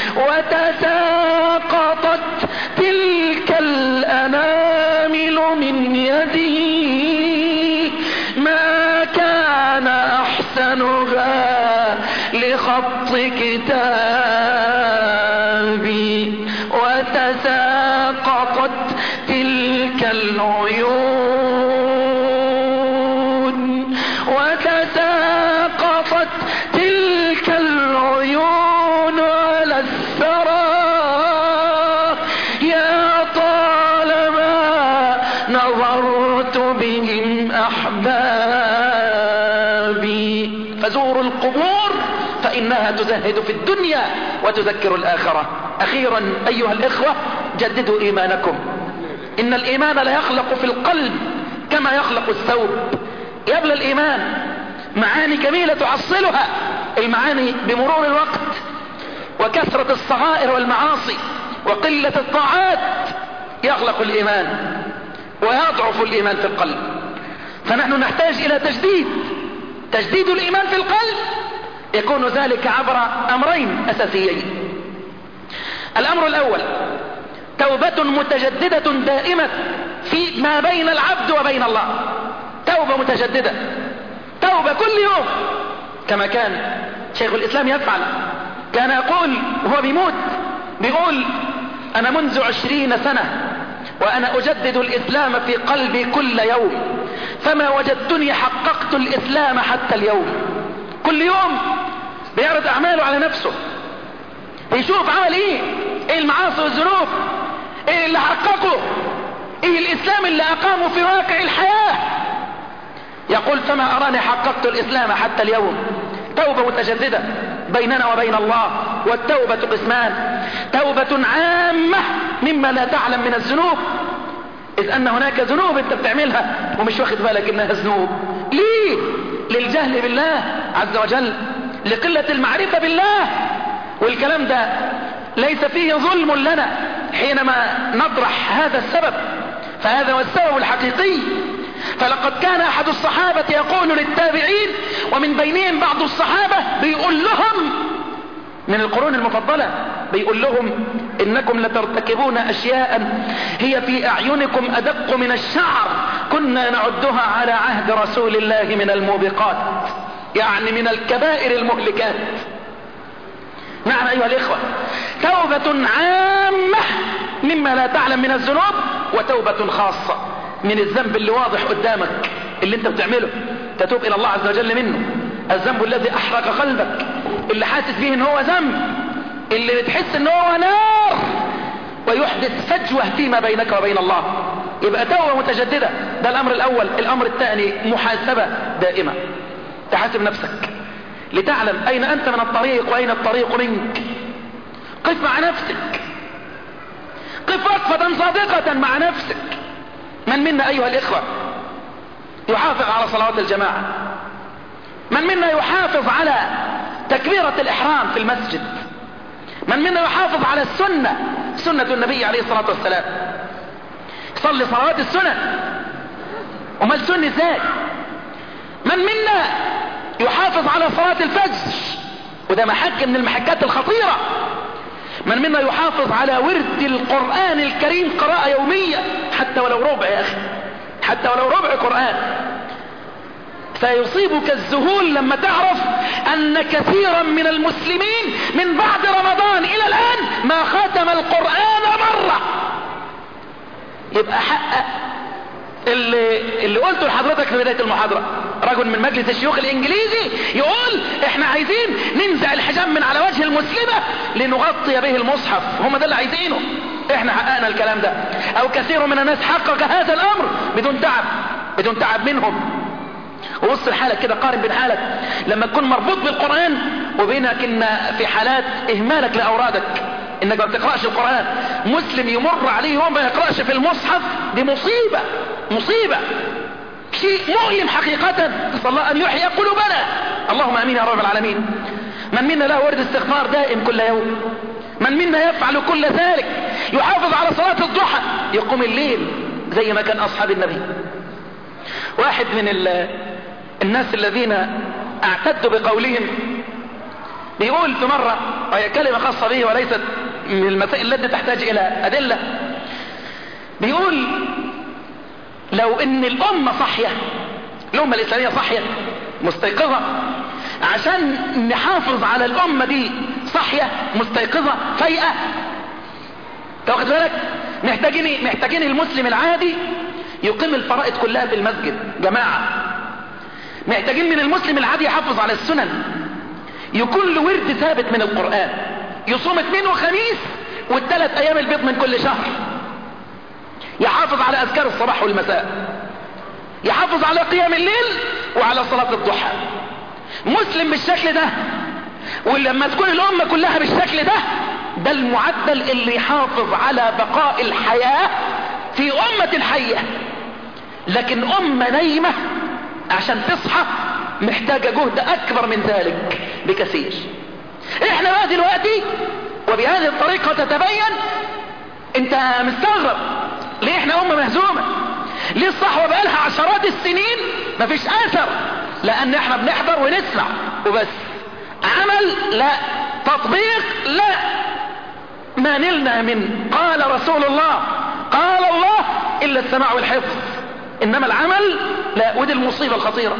وتساقطت تلك الأنامل من يدي ما كان أحسنها لخط كتابي. وتساقطت تلك العيون، وتساقطت تلك العيون على الثرى يا طالما نظرت بهم أحبابي. فزوروا القبور فإنها تزهد في الدنيا وتذكر الآخرة. أخيرا أيها الإخوة جددوا إيمانكم. إن الإيمان لا يخلق في القلب كما يخلق الثوب. يبلى الإيمان معاني جميلة تعصلها المعاني بمرور الوقت وكثرة الصغائر والمعاصي وقلة الطاعات يخلق الإيمان ويضعف الإيمان في القلب. فنحن نحتاج إلى تجديد الإيمان في القلب. يكون ذلك عبر أمرين أساسيين. الأمر الأول توبة متجددة دائمة في ما بين العبد وبين الله. توبة متجددة، توبة كل يوم، كما كان شيخ الإسلام يفعل. كان يقول وهو بيموت، بيقول: أنا منذ 20 سنة وأنا أجدد الإسلام في قلبي كل يوم، فما وجدتني حققت الإسلام حتى اليوم. كل يوم بيعرض أعماله على نفسه، بيشوف عمل ايه المعاصي والذنوب، ايه اللي حققه، ايه الإسلام اللي أقامه في واقع الحياة. يقول: فما أراني حققت الإسلام حتى اليوم. توبة متجددة بيننا وبين الله. والتوبة قسمان: توبة عامة مما لا تعلم من الذنوب، إذ أن هناك ذنوب أنت بتعملها ومش واخد بالك إنها ذنوب. ليه؟ للجهل بالله عز وجل، لقلة المعرفة بالله. والكلام ده ليس فيه ظلم لنا حينما نطرح هذا السبب، فهذا هو السبب الحقيقي فلقد كان احد الصحابة يقول للتابعين، ومن بينهم بعض الصحابة بيقول لهم من القرون المفضلة، بيقول لهم انكم لترتكبون اشياء هي في اعينكم ادق من الشعر كنا نعدها على عهد رسول الله من الموبقات، يعني من الكبائر المهلكات. نعم ايها الاخوة، توبة عامة مما لا تعلم من الذنوب، وتوبة خاصة من الذنب اللي واضح قدامك اللي انت بتعمله، تتوب الى الله عز وجل منه. الذنب الذي احرق قلبك، اللي حاسس فيه ان هو ذنب، اللي بتحس ان هو نار ويحدث فجوة فيما بينك وبين الله، يبقى توبة متجددة. ده الامر الاول. الامر الثاني محاسبة دائمة، تحاسب نفسك لتعلم اين انت من الطريق واين الطريق منك. قف مع نفسك، قف وقفة صادقة مع نفسك. من منا ايها الاخوة يحافظ على صلوات الجماعة؟ من منا يحافظ على تكبيرة الاحرام في المسجد؟ من منا يحافظ على السنة، سنة النبي عليه الصلاة والسلام؟ صلي صلوات السنة، امال سنة ازاي؟ من منا يحافظ على صلاة الفجر، وده محك من المحكات الخطيرة؟ من منا يحافظ على ورد القرآن الكريم قراءة يومية، حتى ولو ربع يا اخي، حتى ولو ربع قرآن. سيصيبك الذهول لما تعرف ان كثيرا من المسلمين من بعد رمضان الى الان ما ختم القرآن مرة. يبقى حقق اللي قلته لحضرتك في بداية المحاضرة. رجل من مجلس الشيوخ الانجليزي يقول احنا عايزين ننزع الحجاب من على وجه المسلمة لنغطي به المصحف، هم ده اللي عايزينه. احنا حققنا الكلام ده، او كثير من الناس حقق هذا الامر بدون تعب منهم. وبص لحالك كده، قارن بين حالك لما تكون مربوط بالقرآن وبينك ان في حالات اهمالك لاورادك، انك ما بتقرأش القرآن. مسلم يمر عليه يوم ما يقرأش في المصحف، دي مصيبة، شيء مؤلم حقيقة. نسأل الله ان يحيي قلوبنا، اللهم امين يا رب العالمين. من منا له ورد استغفار دائم كل يوم؟ من منا يفعل كل ذلك؟ يحافظ على صلاة الضحى، يقوم الليل زي ما كان اصحاب النبي. واحد من الناس الذين اعتدوا بقولهم بيقول في مرة، وهي كلمة خاصة به وليست من المسائل التي تحتاج الى ادلة، بيقول لو ان الامة صحية، الامة الاسلامية صحية مستيقظة، عشان نحافظ على الامة دي صحية مستيقظة فايقة، تاخد بالك؟ محتاجين المسلم العادي يقيم الفرائض كلها في المسجد جماعة. محتاجين من المسلم العادي يحافظ على السنن، يكون له ورد ثابت من القرآن، يصوم اثنين وخميس والثلاث ايام البيض من كل شهر، يحافظ على اذكار الصباح والمساء، يحافظ على قيام الليل وعلى صلاة الضحى. مسلم بالشكل ده، ولما تكون الامة كلها بالشكل ده المعدل اللي يحافظ على بقاء الحياة في امة حية. لكن امة نايمة عشان تصحى محتاجة جهد اكبر من ذلك بكثير. احنا بقى دلوقتي وبهذه الطريقة تتبين، انت مستغرب ليه احنا امة مهزومة، ليه الصحوة بقى لها عشرات السنين مفيش اثر؟ لان احنا بنحضر ونسمع وبس، عمل لا، تطبيق لا. ما نلنا من قال رسول الله قال الله الا السماع والحفظ، انما العمل لا. ودي المصيبة الخطيرة.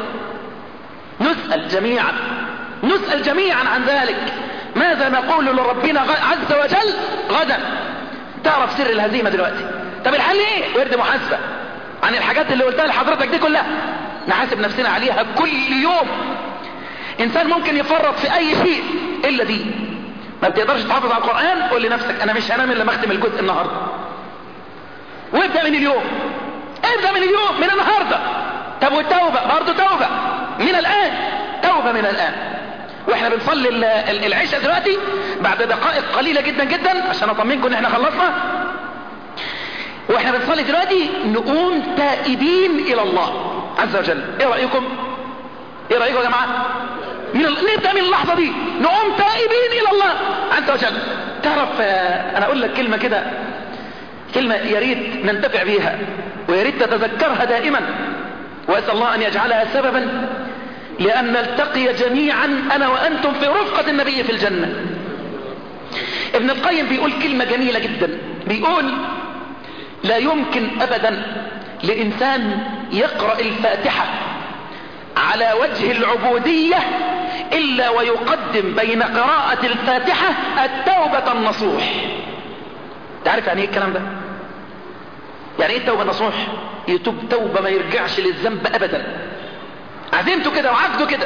نسأل جميعا عن ذلك. ماذا نقول لربنا عز وجل غدا؟ تعرف سر الهزيمة دلوقتي. طب الحل ايه؟ ورد محاسبة عن الحاجات اللي قلتها لحضرتك دي كلها، نحاسب نفسنا عليها كل يوم. انسان ممكن يفرط في اي شيء الا دي. ما بتقدرش تحافظ على القرآن، قول لنفسك انا مش هنام الا لما اختم الجزء النهاردة، وابدأ من اليوم، ابدأ من اليوم، من النهاردة. طب والتوبة برضو توبة من الآن، توبة من الآن. واحنا بنصلي العشاء دلوقتي بعد دقائق قليلة جدا جدا، عشان اطمنكم ان احنا خلصنا. واحنا بنصلي دلوقتي نقوم تائبين الى الله عز وجل. ايه رأيكم يا جماعة؟ نبدأ من اللحظة دي نقوم تائبين الى الله عز وجل. تعرف انا اقول لك كلمة كده، كلمة يا ريت ننتفع بيها ويا ريت تتذكرها دائما. وأسأل الله أن يجعلها سببا لأن نلتقي جميعا أنا وأنتم في رفقة النبي في الجنة. ابن القيم بيقول كلمة جميلة جدا، بيقول لا يمكن أبدا لإنسان يقرأ الفاتحة على وجه العبودية إلا ويقدم بين قراءة الفاتحة التوبة النصوح. تعرف يعني ايه الكلام ده؟ يعني ايه التوبة النصوح؟ يتوب توبة ما يرجعش للذنب أبدا، عزيمته كده وعقده كده.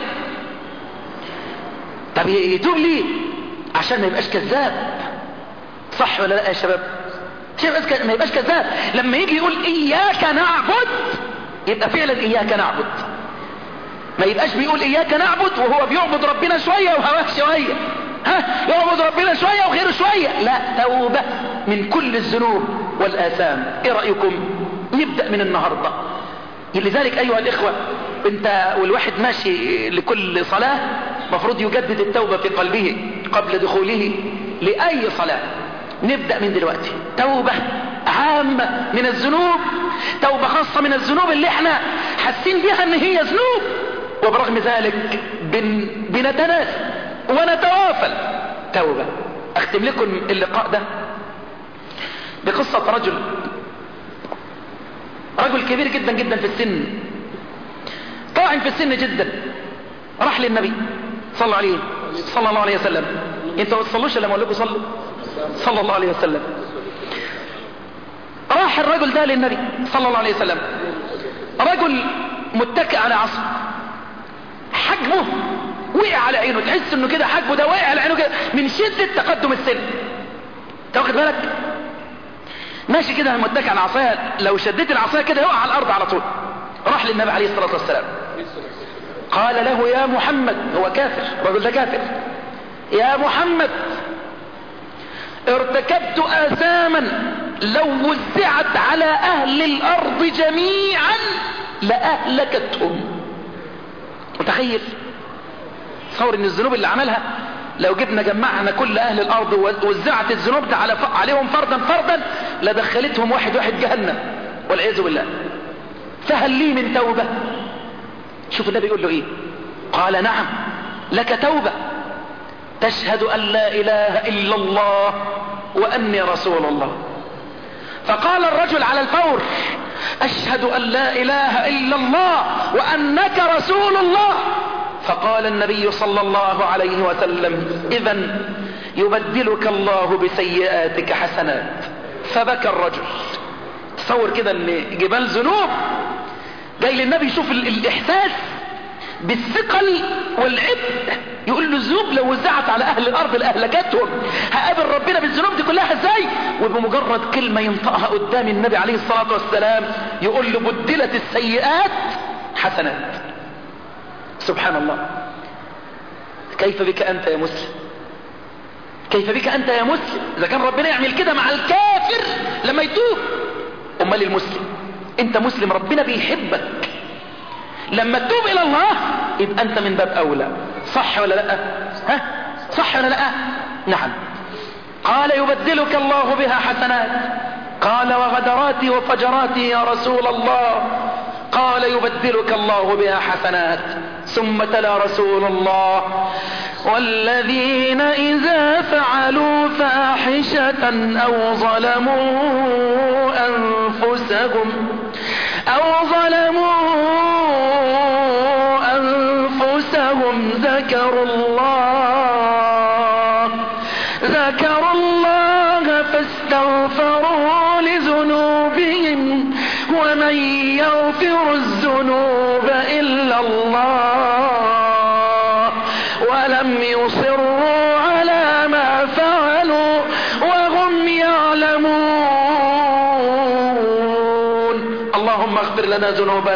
طب يتوب ليه؟ عشان ما يبقاش كذاب، صح ولا لا يا شباب؟ عشان ما يبقاش كذاب. لما يجي يقول إياك نعبد يبقى فعلا إياك نعبد، ما يبقاش بيقول إياك نعبد وهو بيعبد ربنا شوية وهواه شوية، يعبد ربنا شوية وغيره شوية. لا، توبة من كل الذنوب والآثام. ايه رأيكم نبدأ من النهاردة؟ لذلك أيها الإخوة، انت والواحد ماشي لكل صلاة مفروض يجدد التوبة في قلبه قبل دخوله لأي صلاة. نبدأ من دلوقتي توبة عامة من الذنوب، توبة خاصة من الذنوب اللي احنا حاسين بها ان هي ذنوب، وبرغم ذلك بنتناسى ونتوافل توبة. اختم لكم اللقاء ده بقصة رجل كبير جدا جدا في السن، طاعن في السن جدا، راح للنبي صلى الله عليه وسلم. انتوا ما تصلوش لما اقول لكم صلوا، صلى الله عليه وسلم. راح الرجل ده للنبي صلى الله عليه وسلم، رجل متكئ على عصا، حجمه وقع على عينه، تحس انه كده حجمه ده وقع على عينه كده من شدة تقدم السن. تاخد بالك؟ ماشي كده متكئ على عصايه، لو شديت العصايه كده يقع على الارض على طول. راح للنبي عليه الصلاة والسلام، قال له يا محمد، هو كافر، الرجل ده كافر، يا محمد ارتكبت آثاما لو وزعت على أهل الأرض جميعا لأهلكتهم. متخيل؟ تصور ان الذنوب اللي عملها لو جمعنا كل أهل الأرض ووزعت الذنوب ده عليهم فردا لدخلتهم واحد جهنم والعياذ بالله. فهل لي من توبة؟ شوف النبي يقول له ايه، قال نعم لك توبة، تشهد أن لا إله إلا الله وأني رسول الله. فقال الرجل على الفور أشهد أن لا إله إلا الله وأنك رسول الله. فقال النبي صلى الله عليه وسلم إذن يبدلك الله بسيئاتك حسنات. فبكى الرجل. تصور كده ان جبال ذنوب جاي للنبي يشوف الإحساس بالثقل والعبء، يقول له الذنوب لو وزعت على أهل الأرض لأهلكتهم، هقابل ربنا بالذنوب دي كلها ازاي؟ وبمجرد كلمة ينطقها قدام النبي عليه الصلاة والسلام يقول له بدلت السيئات حسنات. سبحان الله. كيف بك أنت يا مسلم؟ كيف بك أنت يا مسلم؟ إذا كان ربنا يعمل كده مع الكافر لما يتوب، أمال المسلم؟ أنت مسلم ربنا بيحبك، لما تتوب إلى الله يبقى أنت من باب أولى. صح ولا لا؟ صح ولا لا؟ نعم. قال يبدلك الله بها حسنات. قال وغدراتي وفجراتي يا رسول الله. قال يبدلك الله بها حسنات. ثم تلا رسول الله والذين إذا فعلوا فاحشة أو ظلموا أنفسهم ذكروا الله فاستغفروا لذنوبهم ومن يغفر الذنوب إلا الله ولم يصروا على ما فعلوا وهم يعلمون. اللهم اغفر لنا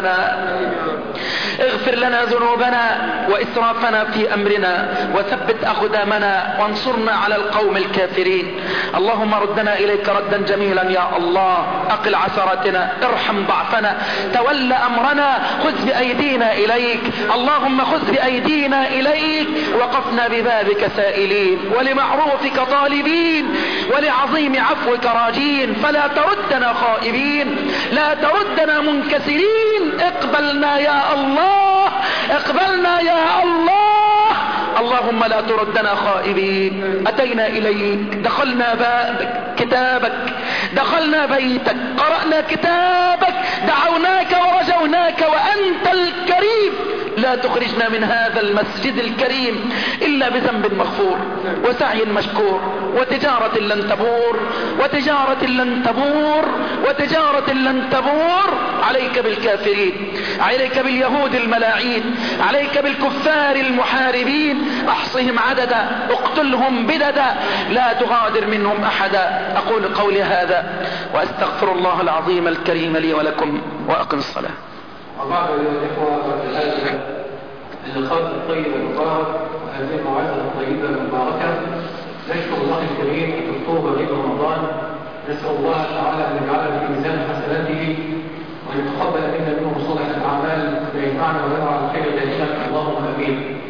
ذنوبنا وإسرافنا في أمرنا وثبت أقدامنا وانصرنا على القوم الكافرين. اللهم ردنا إليك ردا جميلا يا الله. أقل عثراتنا، ارحم ضعفنا، تول أمرنا، خذ بأيدينا إليك. اللهم خذ بأيدينا إليك. وقفنا ببابك سائلين ولمعروفك طالبين ولعظيم عفوك راجين، فلا تردنا خائبين، لا تردنا منكسرين، اقبلنا يا الله، اقبلنا يا الله. اللهم لا تردنا خائبين. أتينا إليك، دخلنا كتابك، دخلنا بيتك، قرأنا كتابك، دعوناك ورجوناك وأنت الكريم. لا تخرجنا من هذا المسجد الكريم إلا بذنب مغفور وسعي مشكور وتجارة لن تبور، وتجارة لن تبور، وتجارة لن تبور. عليك بالكافرين، عليك باليهود الملاعين، عليك بالكفار المحاربين، احصهم عددا، اقتلهم بددا، لا تغادر منهم احدا. اقول قولي هذا واستغفر الله العظيم الكريم لي ولكم، واقم الصلاة. وبعد أيها الإخوة والأخوات، اللقاء الطيب المبارك وهذه الموعظة الطيبة المباركة، نشكر الله الكريم الدكتور غريب رمضان، نسأل الله تعالى أن يجعله في ميزان حسناته وأن يتقبل منا منه صالح الأعمال ويجمعنا وله على الخير دائما، اللهم آمين.